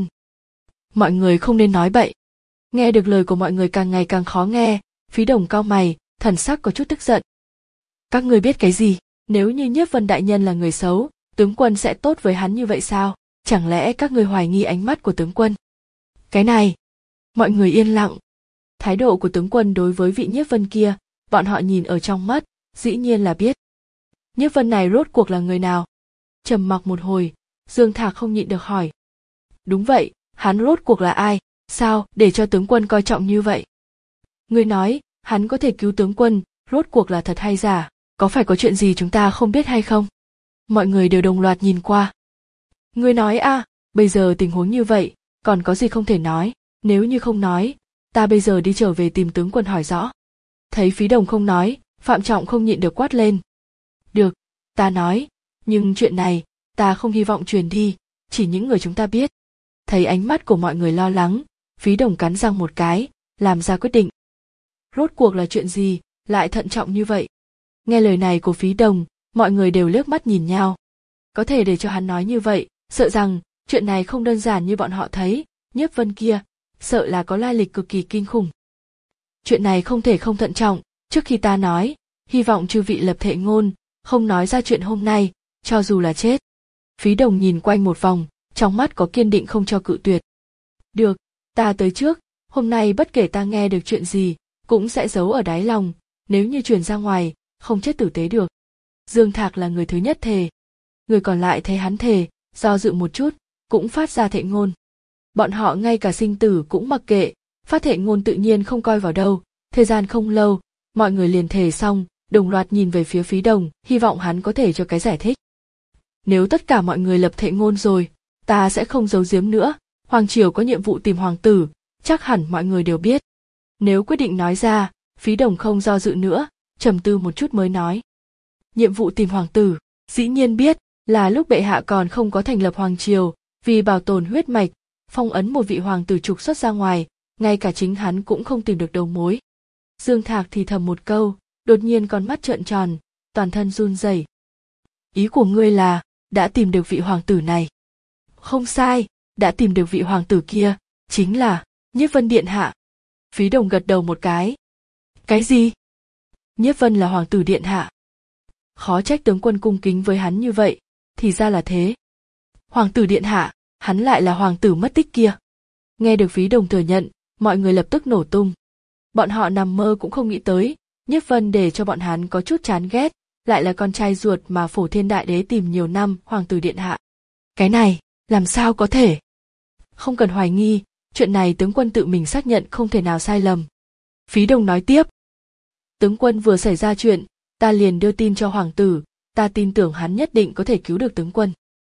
Mọi người không nên nói bậy. Nghe được lời của mọi người càng ngày càng khó nghe, Phí Đồng cau mày, thần sắc có chút tức giận. Các ngươi biết cái gì? Nếu như Nhiếp Vân đại nhân là người xấu, tướng quân sẽ tốt với hắn như vậy sao? Chẳng lẽ các ngươi hoài nghi ánh mắt của tướng quân? Cái này, mọi người yên lặng. Thái độ của tướng quân đối với vị Nhiếp Vân kia, bọn họ nhìn ở trong mắt, dĩ nhiên là biết. Nhiếp Vân này rốt cuộc là người nào? Trầm mặc một hồi, Dương Thạc không nhịn được hỏi. Đúng vậy, hắn rốt cuộc là ai? Sao để cho tướng quân coi trọng như vậy? Ngươi nói, hắn có thể cứu tướng quân, rốt cuộc là thật hay giả? Có phải có chuyện gì chúng ta không biết hay không? Mọi người đều đồng loạt nhìn qua. Ngươi nói a, à, bây giờ tình huống như vậy, còn có gì không thể nói, nếu như không nói, ta bây giờ đi trở về tìm tướng quân hỏi rõ. Thấy Phí Đồng không nói, Phạm Trọng không nhịn được quát lên. Được, ta nói, nhưng chuyện này, ta không hy vọng truyền đi, chỉ những người chúng ta biết. Thấy ánh mắt của mọi người lo lắng, Phí Đồng cắn răng một cái, làm ra quyết định. Rốt cuộc là chuyện gì, lại thận trọng như vậy? Nghe lời này của Phí Đồng, mọi người đều liếc mắt nhìn nhau. Có thể để cho hắn nói như vậy, sợ rằng chuyện này không đơn giản như bọn họ thấy, Nhiếp Vân kia, sợ là có lai lịch cực kỳ kinh khủng. Chuyện này không thể không thận trọng, trước khi ta nói, hy vọng chư vị lập thệ ngôn, không nói ra chuyện hôm nay, cho dù là chết. Phí Đồng nhìn quanh một vòng, trong mắt có kiên định không cho cự tuyệt. Được, ta tới trước, hôm nay bất kể ta nghe được chuyện gì, cũng sẽ giấu ở đáy lòng, nếu như truyền ra ngoài, không chết tử tế được. Dương Thạc là người thứ nhất thề. Người còn lại thấy hắn thề, do dự một chút, cũng phát ra thệ ngôn. Bọn họ ngay cả sinh tử cũng mặc kệ, phát thệ ngôn tự nhiên không coi vào đâu. Thời gian không lâu, mọi người liền thề xong, đồng loạt nhìn về phía Phí Đồng, hy vọng hắn có thể cho cái giải thích. Nếu tất cả mọi người lập thệ ngôn rồi, ta sẽ không giấu giếm nữa, Hoàng Triều có nhiệm vụ tìm hoàng tử, chắc hẳn mọi người đều biết. Nếu quyết định nói ra, Phí Đồng không do dự nữa, trầm tư một chút mới nói. Nhiệm vụ tìm hoàng tử, dĩ nhiên biết, là lúc bệ hạ còn không có thành lập Hoàng Triều, vì bảo tồn huyết mạch, phong ấn một vị hoàng tử trục xuất ra ngoài, ngay cả chính hắn cũng không tìm được đầu mối. Dương Thạc thì thầm một câu, đột nhiên con mắt trợn tròn, toàn thân run rẩy. Ý của ngươi là, đã tìm được vị hoàng tử này. Không sai, đã tìm được vị hoàng tử kia, chính là Nhiếp Vân điện hạ. Phí Đồng gật đầu một cái. Cái gì? Nhiếp Vân là hoàng tử điện hạ. Khó trách tướng quân cung kính với hắn như vậy, thì ra là thế. Hoàng tử điện hạ, hắn lại là hoàng tử mất tích kia. Nghe được Phí Đồng thừa nhận, mọi người lập tức nổ tung. Bọn họ nằm mơ cũng không nghĩ tới, Nhiếp Vân để cho bọn hắn có chút chán ghét, lại là con trai ruột mà Phổ Thiên Đại Đế tìm nhiều năm, hoàng tử điện hạ. Cái này, làm sao có thể? Không cần hoài nghi, chuyện này tướng quân tự mình xác nhận không thể nào sai lầm. Phí Đồng nói tiếp. Tướng quân vừa xảy ra chuyện, ta liền đưa tin cho hoàng tử, ta tin tưởng hắn nhất định có thể cứu được tướng quân.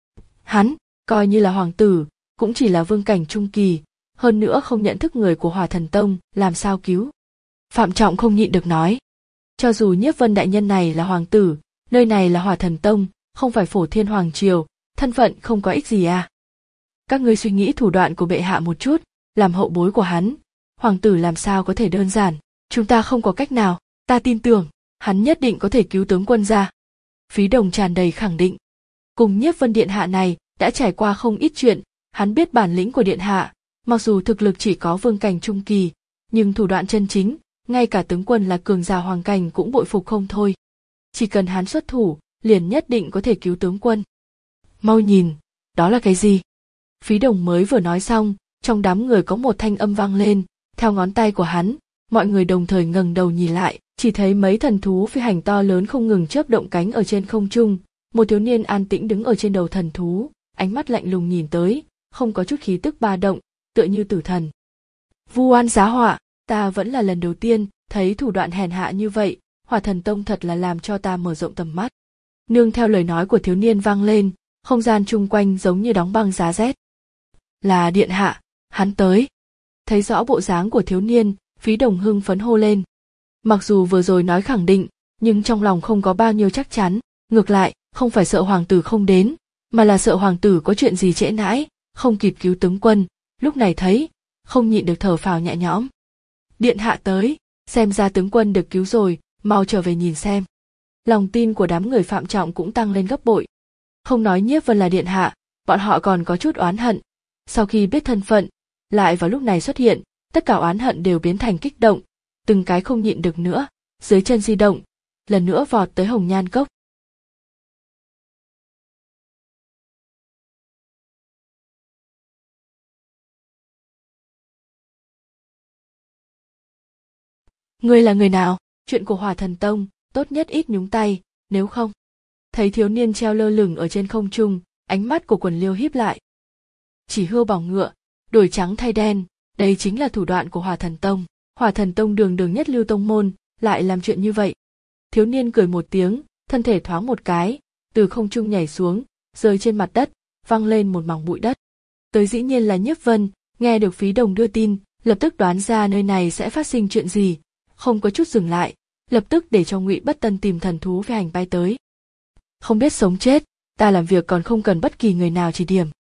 Hắn, coi như là hoàng tử, cũng chỉ là vương cảnh trung kỳ, hơn nữa không nhận thức người của Hỏa Thần Tông, làm sao cứu? Phạm Trọng không nhịn được nói. Cho dù Nhiếp Vân đại nhân này là hoàng tử, nơi này là Hỏa Thần Tông, không phải Phổ Thiên Hoàng Triều, thân phận không có ích gì à? Các ngươi suy nghĩ thủ đoạn của bệ hạ một chút, làm hậu bối của hắn, hoàng tử làm sao có thể đơn giản, chúng ta không có cách nào, ta tin tưởng, hắn nhất định có thể cứu tướng quân ra. Phí Đồng tràn đầy khẳng định. Cùng Nhiếp Vân điện hạ này đã trải qua không ít chuyện, hắn biết bản lĩnh của điện hạ, mặc dù thực lực chỉ có vương cảnh trung kỳ, nhưng thủ đoạn chân chính, ngay cả tướng quân là cường giả hoàng cảnh cũng bội phục không thôi. Chỉ cần hắn xuất thủ, liền nhất định có thể cứu tướng quân. Mau nhìn, đó là cái gì? Phí Đồng mới vừa nói xong, trong đám người có một thanh âm vang lên, theo ngón tay của hắn, mọi người đồng thời ngẩng đầu nhìn lại, chỉ thấy mấy thần thú phi hành to lớn không ngừng chớp động cánh ở trên không trung, một thiếu niên an tĩnh đứng ở trên đầu thần thú, ánh mắt lạnh lùng nhìn tới, không có chút khí tức ba động, tựa như tử thần. Vu oan giá họa, ta vẫn là lần đầu tiên thấy thủ đoạn hèn hạ như vậy, Hỏa Thần Tông thật là làm cho ta mở rộng tầm mắt. Nương theo lời nói của thiếu niên vang lên, không gian chung quanh giống như đóng băng giá rét. Là điện hạ, hắn tới. Thấy rõ bộ dáng của thiếu niên, Phí Đồng hưng phấn hô lên. Mặc dù vừa rồi nói khẳng định, nhưng trong lòng không có bao nhiêu chắc chắn, ngược lại, không phải sợ hoàng tử không đến, mà là sợ hoàng tử có chuyện gì trễ nãi, không kịp cứu tướng quân, lúc này thấy, không nhịn được thở phào nhẹ nhõm. Điện hạ tới, xem ra tướng quân được cứu rồi, mau trở về nhìn xem. Lòng tin của đám người Phạm Trọng cũng tăng lên gấp bội. Không nói Nhiếp Vân là điện hạ, bọn họ còn có chút oán hận. Sau khi biết thân phận, lại vào lúc này xuất hiện, tất cả oán hận đều biến thành kích động, từng cái không nhịn được nữa, dưới chân di động, lần nữa vọt tới Hồng Nhan Cốc. Ngươi là người nào? Chuyện của Hỏa Thần Tông, tốt nhất ít nhúng tay, nếu không. Thấy thiếu niên treo lơ lửng ở trên không trung, ánh mắt của Quần Liêu híp lại. Chỉ hươu bỏng ngựa, đổi trắng thay đen, đây chính là thủ đoạn của Hỏa Thần Tông. Hỏa Thần Tông đường đường nhất lưu tông môn, lại làm chuyện như vậy. Thiếu niên cười một tiếng, thân thể thoáng một cái, từ không trung nhảy xuống, rơi trên mặt đất, văng lên một mảng bụi đất. Tới dĩ nhiên là Nhiếp Vân, nghe được Phí Đồng đưa tin, lập tức đoán ra nơi này sẽ phát sinh chuyện gì, không có chút dừng lại, lập tức để cho Ngụy Bất Tân tìm thần thú phi hành bay tới. Không biết sống chết, ta làm việc còn không cần bất kỳ người nào chỉ điểm.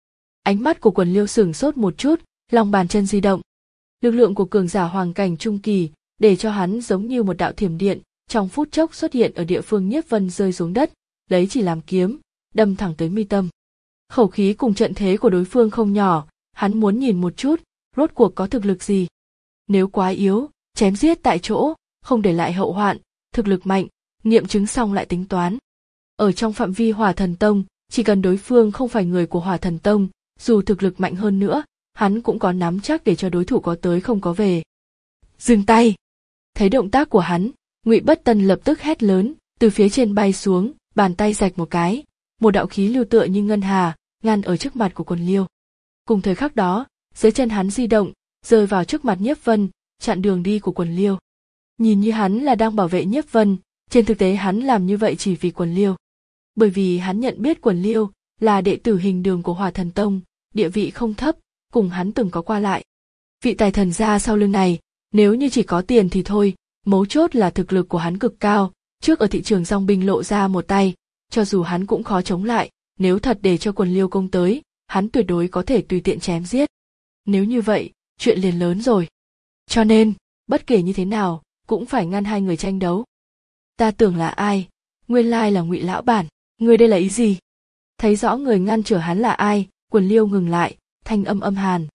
Ánh mắt của Quần Liêu sửng sốt một chút, lòng bàn chân di động. Lực lượng của cường giả hoàng cảnh trung kỳ để cho hắn giống như một đạo thiểm điện, trong phút chốc xuất hiện ở địa phương Nhiếp Vân rơi xuống đất, lấy chỉ làm kiếm, đâm thẳng tới mi tâm. Khẩu khí cùng trận thế của đối phương không nhỏ, hắn muốn nhìn một chút, rốt cuộc có thực lực gì. Nếu quá yếu, chém giết tại chỗ, không để lại hậu hoạn, thực lực mạnh, nghiệm chứng xong lại tính toán. Ở trong phạm vi Hỏa Thần Tông, chỉ cần đối phương không phải người của Hỏa Thần Tông, dù thực lực mạnh hơn nữa, hắn cũng có nắm chắc để cho đối thủ có tới không có về. Dừng tay! Thấy động tác của hắn, Ngụy Bất Tân lập tức hét lớn, từ phía trên bay xuống, bàn tay rạch một cái, một đạo khí lưu tựa như ngân hà, ngăn ở trước mặt của Quần Liêu. Cùng thời khắc đó, dưới chân hắn di động, rơi vào trước mặt Nhiếp Vân, chặn đường đi của Quần Liêu. Nhìn như hắn là đang bảo vệ Nhiếp Vân, trên thực tế hắn làm như vậy chỉ vì Quần Liêu. Bởi vì hắn nhận biết Quần Liêu là đệ tử hình đường của Hỏa Thần Tông, địa vị không thấp, cùng hắn từng có qua lại. Vị tài thần gia sau lưng này, nếu như chỉ có tiền thì thôi, mấu chốt là thực lực của hắn cực cao, trước ở thị trường dòng binh lộ ra một tay, cho dù hắn cũng khó chống lại, nếu thật để cho Quần Liêu công tới, hắn tuyệt đối có thể tùy tiện chém giết. Nếu như vậy, chuyện liền lớn rồi. Cho nên, bất kể như thế nào, cũng phải ngăn hai người tranh đấu. Ta tưởng là ai, nguyên lai là Ngụy lão bản, người đây là ý gì? Thấy rõ người ngăn trở hắn là ai, Quần Liêu ngừng lại, thanh âm âm hàn.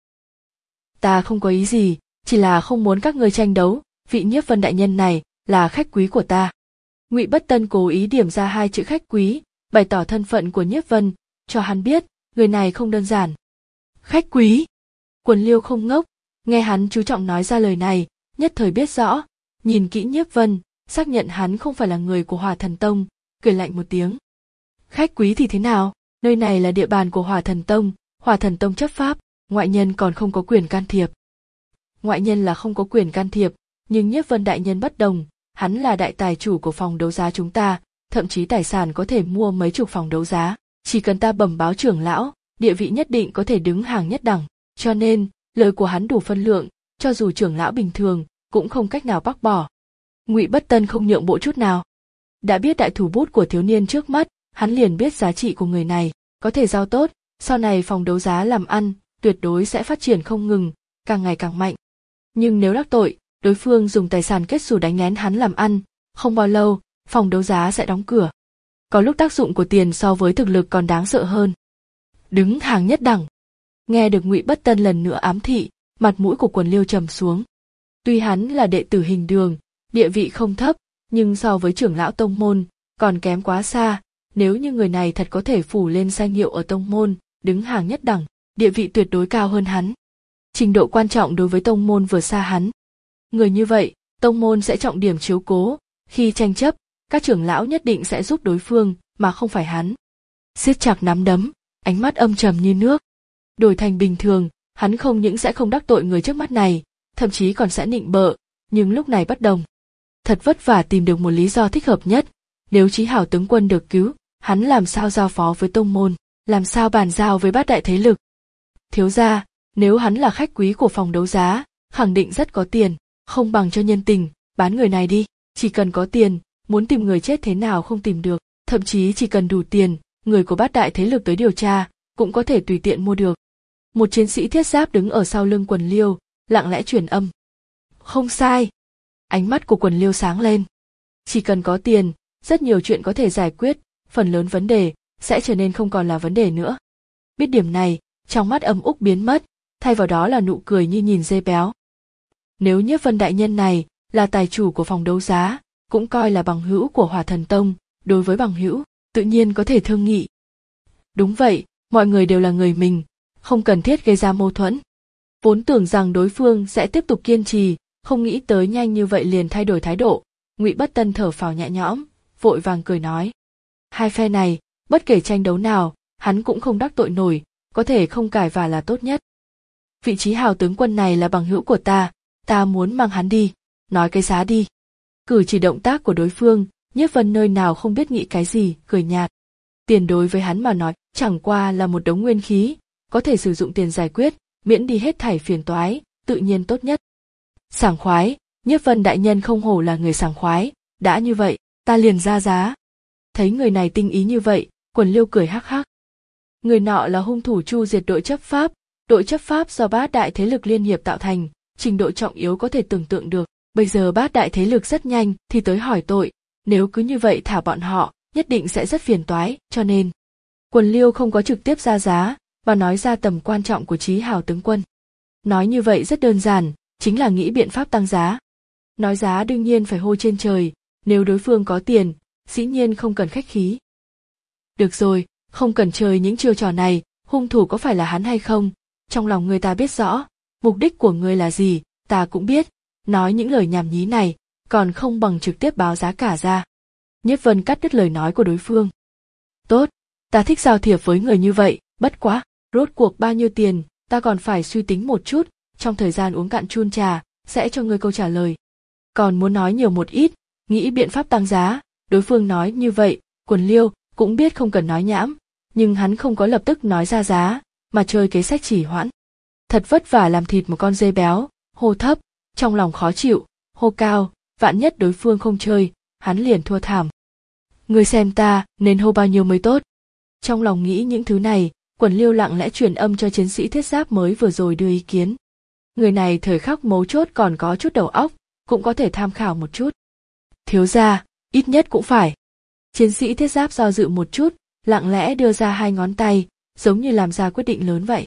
Ta không có ý gì, chỉ là không muốn các ngươi tranh đấu, vị Nhiếp Vân đại nhân này là khách quý của ta. Ngụy Bất Tân cố ý điểm ra hai chữ khách quý, bày tỏ thân phận của Nhiếp Vân, cho hắn biết, người này không đơn giản. Khách quý? Quần Liêu không ngốc, nghe hắn chú trọng nói ra lời này, nhất thời biết rõ, nhìn kỹ Nhiếp Vân, xác nhận hắn không phải là người của Hỏa Thần Tông, cười lạnh một tiếng. Khách quý thì thế nào? Nơi này là địa bàn của Hỏa Thần Tông, Hỏa Thần Tông chấp pháp, ngoại nhân còn không có quyền can thiệp. Ngoại nhân là không có quyền can thiệp, nhưng Nhiếp Vân đại nhân bất đồng, hắn là đại tài chủ của phòng đấu giá chúng ta, thậm chí tài sản có thể mua mấy chục phòng đấu giá, chỉ cần ta bẩm báo trưởng lão, địa vị nhất định có thể đứng hàng nhất đẳng, cho nên, lời của hắn đủ phân lượng, cho dù trưởng lão bình thường, cũng không cách nào bác bỏ. Ngụy Bất Tân không nhượng bộ chút nào. Đã biết đại thủ bút của thiếu niên trước mắt, hắn liền biết giá trị của người này, có thể giao tốt, sau này phòng đấu giá làm ăn, tuyệt đối sẽ phát triển không ngừng, càng ngày càng mạnh. Nhưng nếu đắc tội, đối phương dùng tài sản kết xù đánh lén hắn làm ăn, không bao lâu, phòng đấu giá sẽ đóng cửa. Có lúc tác dụng của tiền so với thực lực còn đáng sợ hơn. Đứng hàng nhất đẳng. Nghe được Ngụy Bất Tân lần nữa ám thị, mặt mũi của Quần Liêu trầm xuống. Tuy hắn là đệ tử hình đường, địa vị không thấp, nhưng so với trưởng lão tông môn, còn kém quá xa. Nếu như người này thật có thể phủ lên danh hiệu ở tông môn, đứng hàng nhất đẳng, địa vị tuyệt đối cao hơn hắn. Trình độ quan trọng đối với tông môn vừa xa hắn. Người như vậy, tông môn sẽ trọng điểm chiếu cố, khi tranh chấp, các trưởng lão nhất định sẽ giúp đối phương, mà không phải hắn. Siết chặt nắm đấm, ánh mắt âm trầm như nước. Đổi thành bình thường, hắn không những sẽ không đắc tội người trước mắt này, thậm chí còn sẽ nịnh bợ, nhưng lúc này bất đồng. Thật vất vả tìm được một lý do thích hợp nhất, nếu Chí Hảo tướng quân được cứu, hắn làm sao giao phó với tông môn, làm sao bàn giao với bát đại thế lực. Thiếu gia, nếu hắn là khách quý của phòng đấu giá, khẳng định rất có tiền, không bằng cho nhân tình, bán người này đi, chỉ cần có tiền, muốn tìm người chết thế nào không tìm được, thậm chí chỉ cần đủ tiền, người của bát đại thế lực tới điều tra, cũng có thể tùy tiện mua được. Một chiến sĩ thiết giáp đứng ở sau lưng Quần Liêu, lặng lẽ truyền âm. Không sai. Ánh mắt của Quần Liêu sáng lên. Chỉ cần có tiền, rất nhiều chuyện có thể giải quyết, phần lớn vấn đề sẽ trở nên không còn là vấn đề nữa. Biết điểm này, trong mắt âm úc biến mất, thay vào đó là nụ cười như nhìn dê béo. Nếu Nhiếp Vân đại nhân này là tài chủ của phòng đấu giá, cũng coi là bằng hữu của Hỏa Thần Tông, đối với bằng hữu, tự nhiên có thể thương nghị. Đúng vậy, mọi người đều là người mình, không cần thiết gây ra mâu thuẫn. Vốn tưởng rằng đối phương sẽ tiếp tục kiên trì, không nghĩ tới nhanh như vậy liền thay đổi thái độ. Ngụy Bất Tân thở phào nhẹ nhõm, vội vàng cười nói: hai phe này, bất kể tranh đấu nào, hắn cũng không đắc tội nổi, có thể không cãi vả là tốt nhất. Vị trí Hào tướng quân này là bằng hữu của ta, ta muốn mang hắn đi, nói cái giá đi. Cử chỉ động tác của đối phương, Nhiếp Vân nơi nào không biết nghĩ cái gì, cười nhạt. Tiền đối với hắn mà nói, chẳng qua là một đống nguyên khí, có thể sử dụng tiền giải quyết, miễn đi hết thảy phiền toái, tự nhiên tốt nhất. Sảng khoái, Nhiếp Vân đại nhân không hổ là người sảng khoái, đã như vậy, ta liền ra giá. Thấy người này tinh ý như vậy, Quần Liêu cười hắc hắc. Người nọ là hung thủ chu diệt đội chấp pháp, đội chấp pháp do bát đại thế lực liên hiệp tạo thành, trình độ trọng yếu có thể tưởng tượng được. Bây giờ bát đại thế lực rất nhanh thì tới hỏi tội, nếu cứ như vậy thả bọn họ, nhất định sẽ rất phiền toái, cho nên Quần Liêu không có trực tiếp ra giá, mà nói ra tầm quan trọng của Chí Hào tướng quân. Nói như vậy rất đơn giản, chính là nghĩ biện pháp tăng giá. Nói giá đương nhiên phải hô trên trời, nếu đối phương có tiền, dĩ nhiên không cần khách khí. Được rồi, không cần chơi những chiêu trò này, hung thủ có phải là hắn hay không, trong lòng người ta biết rõ, mục đích của ngươi là gì, ta cũng biết, nói những lời nhảm nhí này, còn không bằng trực tiếp báo giá cả ra. Nhiếp Vân cắt đứt lời nói của đối phương. Tốt, ta thích giao thiệp với người như vậy, bất quá, rốt cuộc bao nhiêu tiền, ta còn phải suy tính một chút, trong thời gian uống cạn chun trà, sẽ cho ngươi câu trả lời. Còn muốn nói nhiều một ít, nghĩ biện pháp tăng giá, đối phương nói như vậy, Quần Liêu cũng biết không cần nói nhãm, nhưng hắn không có lập tức nói ra giá, mà chơi kế sách chỉ hoãn. Thật vất vả làm thịt một con dê béo, hô thấp, trong lòng khó chịu, hô cao, vạn nhất đối phương không chơi, hắn liền thua thảm. Ngươi xem ta, nên hô bao nhiêu mới tốt. Trong lòng nghĩ những thứ này, Quần Liêu lặng lẽ truyền âm cho chiến sĩ thiết giáp mới vừa rồi đưa ý kiến. Người này thời khắc mấu chốt còn có chút đầu óc, cũng có thể tham khảo một chút. Thiếu gia, ít nhất cũng phải. Chiến sĩ thiết giáp do dự một chút, lặng lẽ đưa ra hai ngón tay, giống như làm ra quyết định lớn vậy.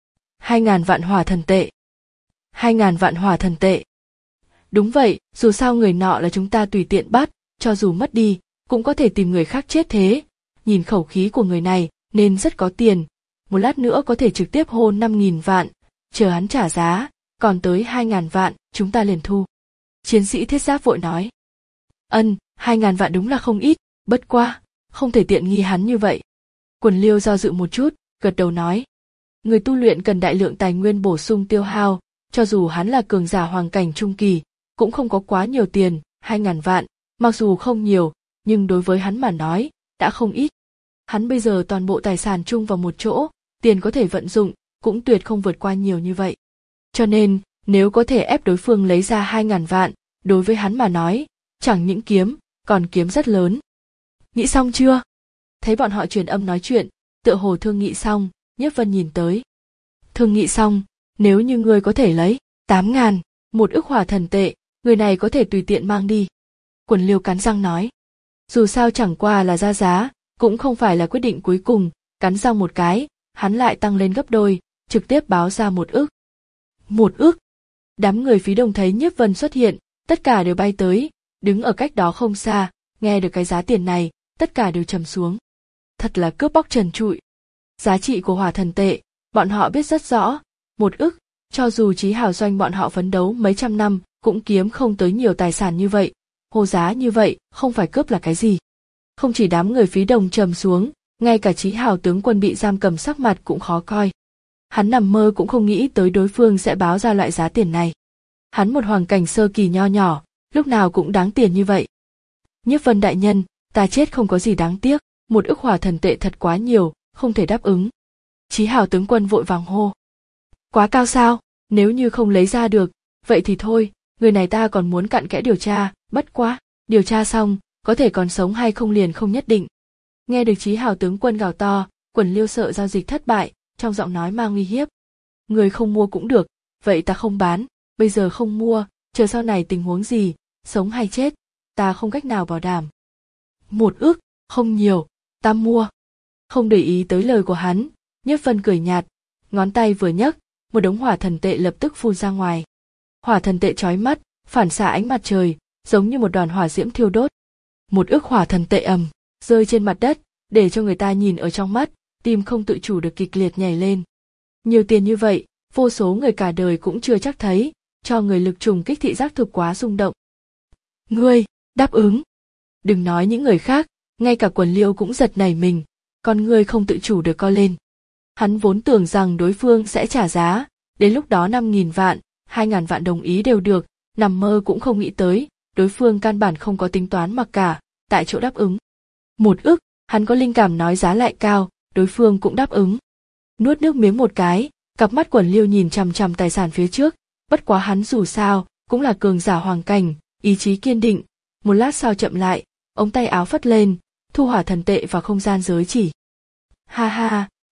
Hai ngàn vạn hỏa thần tệ. Hai ngàn vạn hỏa thần tệ. Đúng vậy, dù sao người nọ là chúng ta tùy tiện bắt, cho dù mất đi, cũng có thể tìm người khác chết thế. Nhìn khẩu khí của người này, nên rất có tiền. Một lát nữa có thể trực tiếp hô năm nghìn vạn, chờ hắn trả giá, còn tới hai ngàn vạn, chúng ta liền thu. Chiến sĩ thiết giáp vội nói. Ân, hai ngàn vạn đúng là không ít, bất quá, không thể tiện nghi hắn như vậy. Quần Liêu do dự một chút, gật đầu nói. Người tu luyện cần đại lượng tài nguyên bổ sung tiêu hao, cho dù hắn là cường giả hoàng cảnh trung kỳ, cũng không có quá nhiều tiền, hai ngàn vạn, mặc dù không nhiều, nhưng đối với hắn mà nói, đã không ít. Hắn bây giờ toàn bộ tài sản chung vào một chỗ, tiền có thể vận dụng, cũng tuyệt không vượt qua nhiều như vậy. Cho nên, nếu có thể ép đối phương lấy ra hai ngàn vạn, đối với hắn mà nói, chẳng những kiếm, còn kiếm rất lớn. Nghĩ xong chưa? Thấy bọn họ truyền âm nói chuyện, tựa hồ thương nghị xong, Nhiếp Vân nhìn tới. Thương nghị xong, nếu như ngươi có thể lấy tám ngàn, một ức hỏa thần tệ, người này có thể tùy tiện mang đi. Quần Liêu cắn răng nói. Dù sao chẳng qua là ra giá, cũng không phải là quyết định cuối cùng, cắn răng một cái, hắn lại tăng lên gấp đôi, trực tiếp báo ra một ức. Một ức. Đám người phí đồng thấy Nhiếp Vân xuất hiện, tất cả đều bay tới, đứng ở cách đó không xa, nghe được cái giá tiền này, tất cả đều trầm xuống. Thật là cướp bóc trần trụi. Giá trị của hỏa thần tệ, bọn họ biết rất rõ, một ức, cho dù Chí Hào doanh bọn họ phấn đấu mấy trăm năm, cũng kiếm không tới nhiều tài sản như vậy, hô giá như vậy, không phải cướp là cái gì. Không chỉ đám người phí đồng trầm xuống, ngay cả Chí Hào tướng quân bị giam cầm sắc mặt cũng khó coi. Hắn nằm mơ cũng không nghĩ tới đối phương sẽ báo ra loại giá tiền này. Hắn một hoàng cảnh sơ kỳ nho nhỏ, lúc nào cũng đáng tiền như vậy. Nhiếp Vân đại nhân, ta chết không có gì đáng tiếc, một ức hỏa thần tệ thật quá nhiều, không thể đáp ứng. Chí Hào tướng quân vội vàng hô. Quá cao sao, nếu như không lấy ra được, vậy thì thôi, người này ta còn muốn cặn kẽ điều tra, bất quá, điều tra xong, có thể còn sống hay không liền không nhất định. Nghe được Chí Hào tướng quân gào to, Quần Liêu sợ giao dịch thất bại, trong giọng nói mang uy hiếp. Người không mua cũng được, vậy ta không bán, bây giờ không mua, chờ sau này tình huống gì, sống hay chết, ta không cách nào bảo đảm. Một ức, không nhiều, ta mua. Không để ý tới lời của hắn, Nhiếp Vân cười nhạt, ngón tay vừa nhấc, một đống hỏa thần tệ lập tức phun ra ngoài. Hỏa thần tệ chói mắt, phản xạ ánh mặt trời, giống như một đoàn hỏa diễm thiêu đốt. Một ức hỏa thần tệ ầm, rơi trên mặt đất, để cho người ta nhìn ở trong mắt, tim không tự chủ được kịch liệt nhảy lên. Nhiều tiền như vậy, vô số người cả đời cũng chưa chắc thấy, cho người lực trùng kích thị giác thực quá rung động. Ngươi, đáp ứng. Đừng nói những người khác, ngay cả Quần Liêu cũng giật nảy mình, con ngươi không tự chủ được co lên. Hắn vốn tưởng rằng đối phương sẽ trả giá, đến lúc đó năm nghìn vạn, hai ngàn vạn đồng ý đều được, nằm mơ cũng không nghĩ tới, đối phương căn bản không có tính toán mặc cả, tại chỗ đáp ứng. Một ức, hắn có linh cảm nói giá lại cao, đối phương cũng đáp ứng. Nuốt nước miếng một cái, cặp mắt Quần Liêu nhìn chằm chằm tài sản phía trước, bất quá hắn dù sao, cũng là cường giả hoàng cảnh, ý chí kiên định, một lát sau chậm lại, ống tay áo phất lên, thu hỏa thần tệ vào không gian giới chỉ. Ha ha,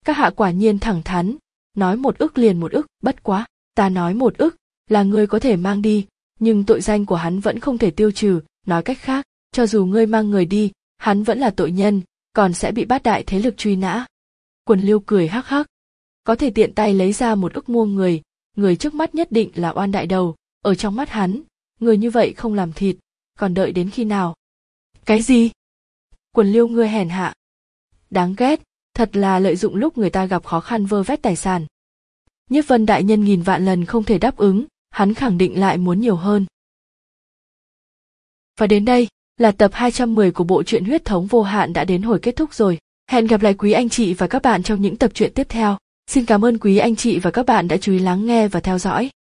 Các hạ quả nhiên thẳng thắn, nói một ức liền một ức, bất quá, ta nói một ức, là ngươi có thể mang đi, nhưng tội danh của hắn vẫn không thể tiêu trừ, nói cách khác, cho dù ngươi mang người đi, hắn vẫn là tội nhân, còn sẽ bị bát đại thế lực truy nã. Quần Liêu cười hắc hắc, có thể tiện tay lấy ra một ức mua người, người trước mắt nhất định là oan đại đầu, ở trong mắt hắn, người như vậy không làm thịt, còn đợi đến khi nào? Cái gì? Quần Liêu ngươi hèn hạ. Đáng ghét, thật là lợi dụng lúc người ta gặp khó khăn vơ vét tài sản. Nhiếp Vân đại nhân nghìn vạn lần không thể đáp ứng, hắn khẳng định lại muốn nhiều hơn. Và đến đây, là tập hai trăm mười của bộ truyện Huyết thống vô hạn đã đến hồi kết thúc rồi. Hẹn gặp lại quý anh chị và các bạn trong những tập truyện tiếp theo. Xin cảm ơn quý anh chị và các bạn đã chú ý lắng nghe và theo dõi.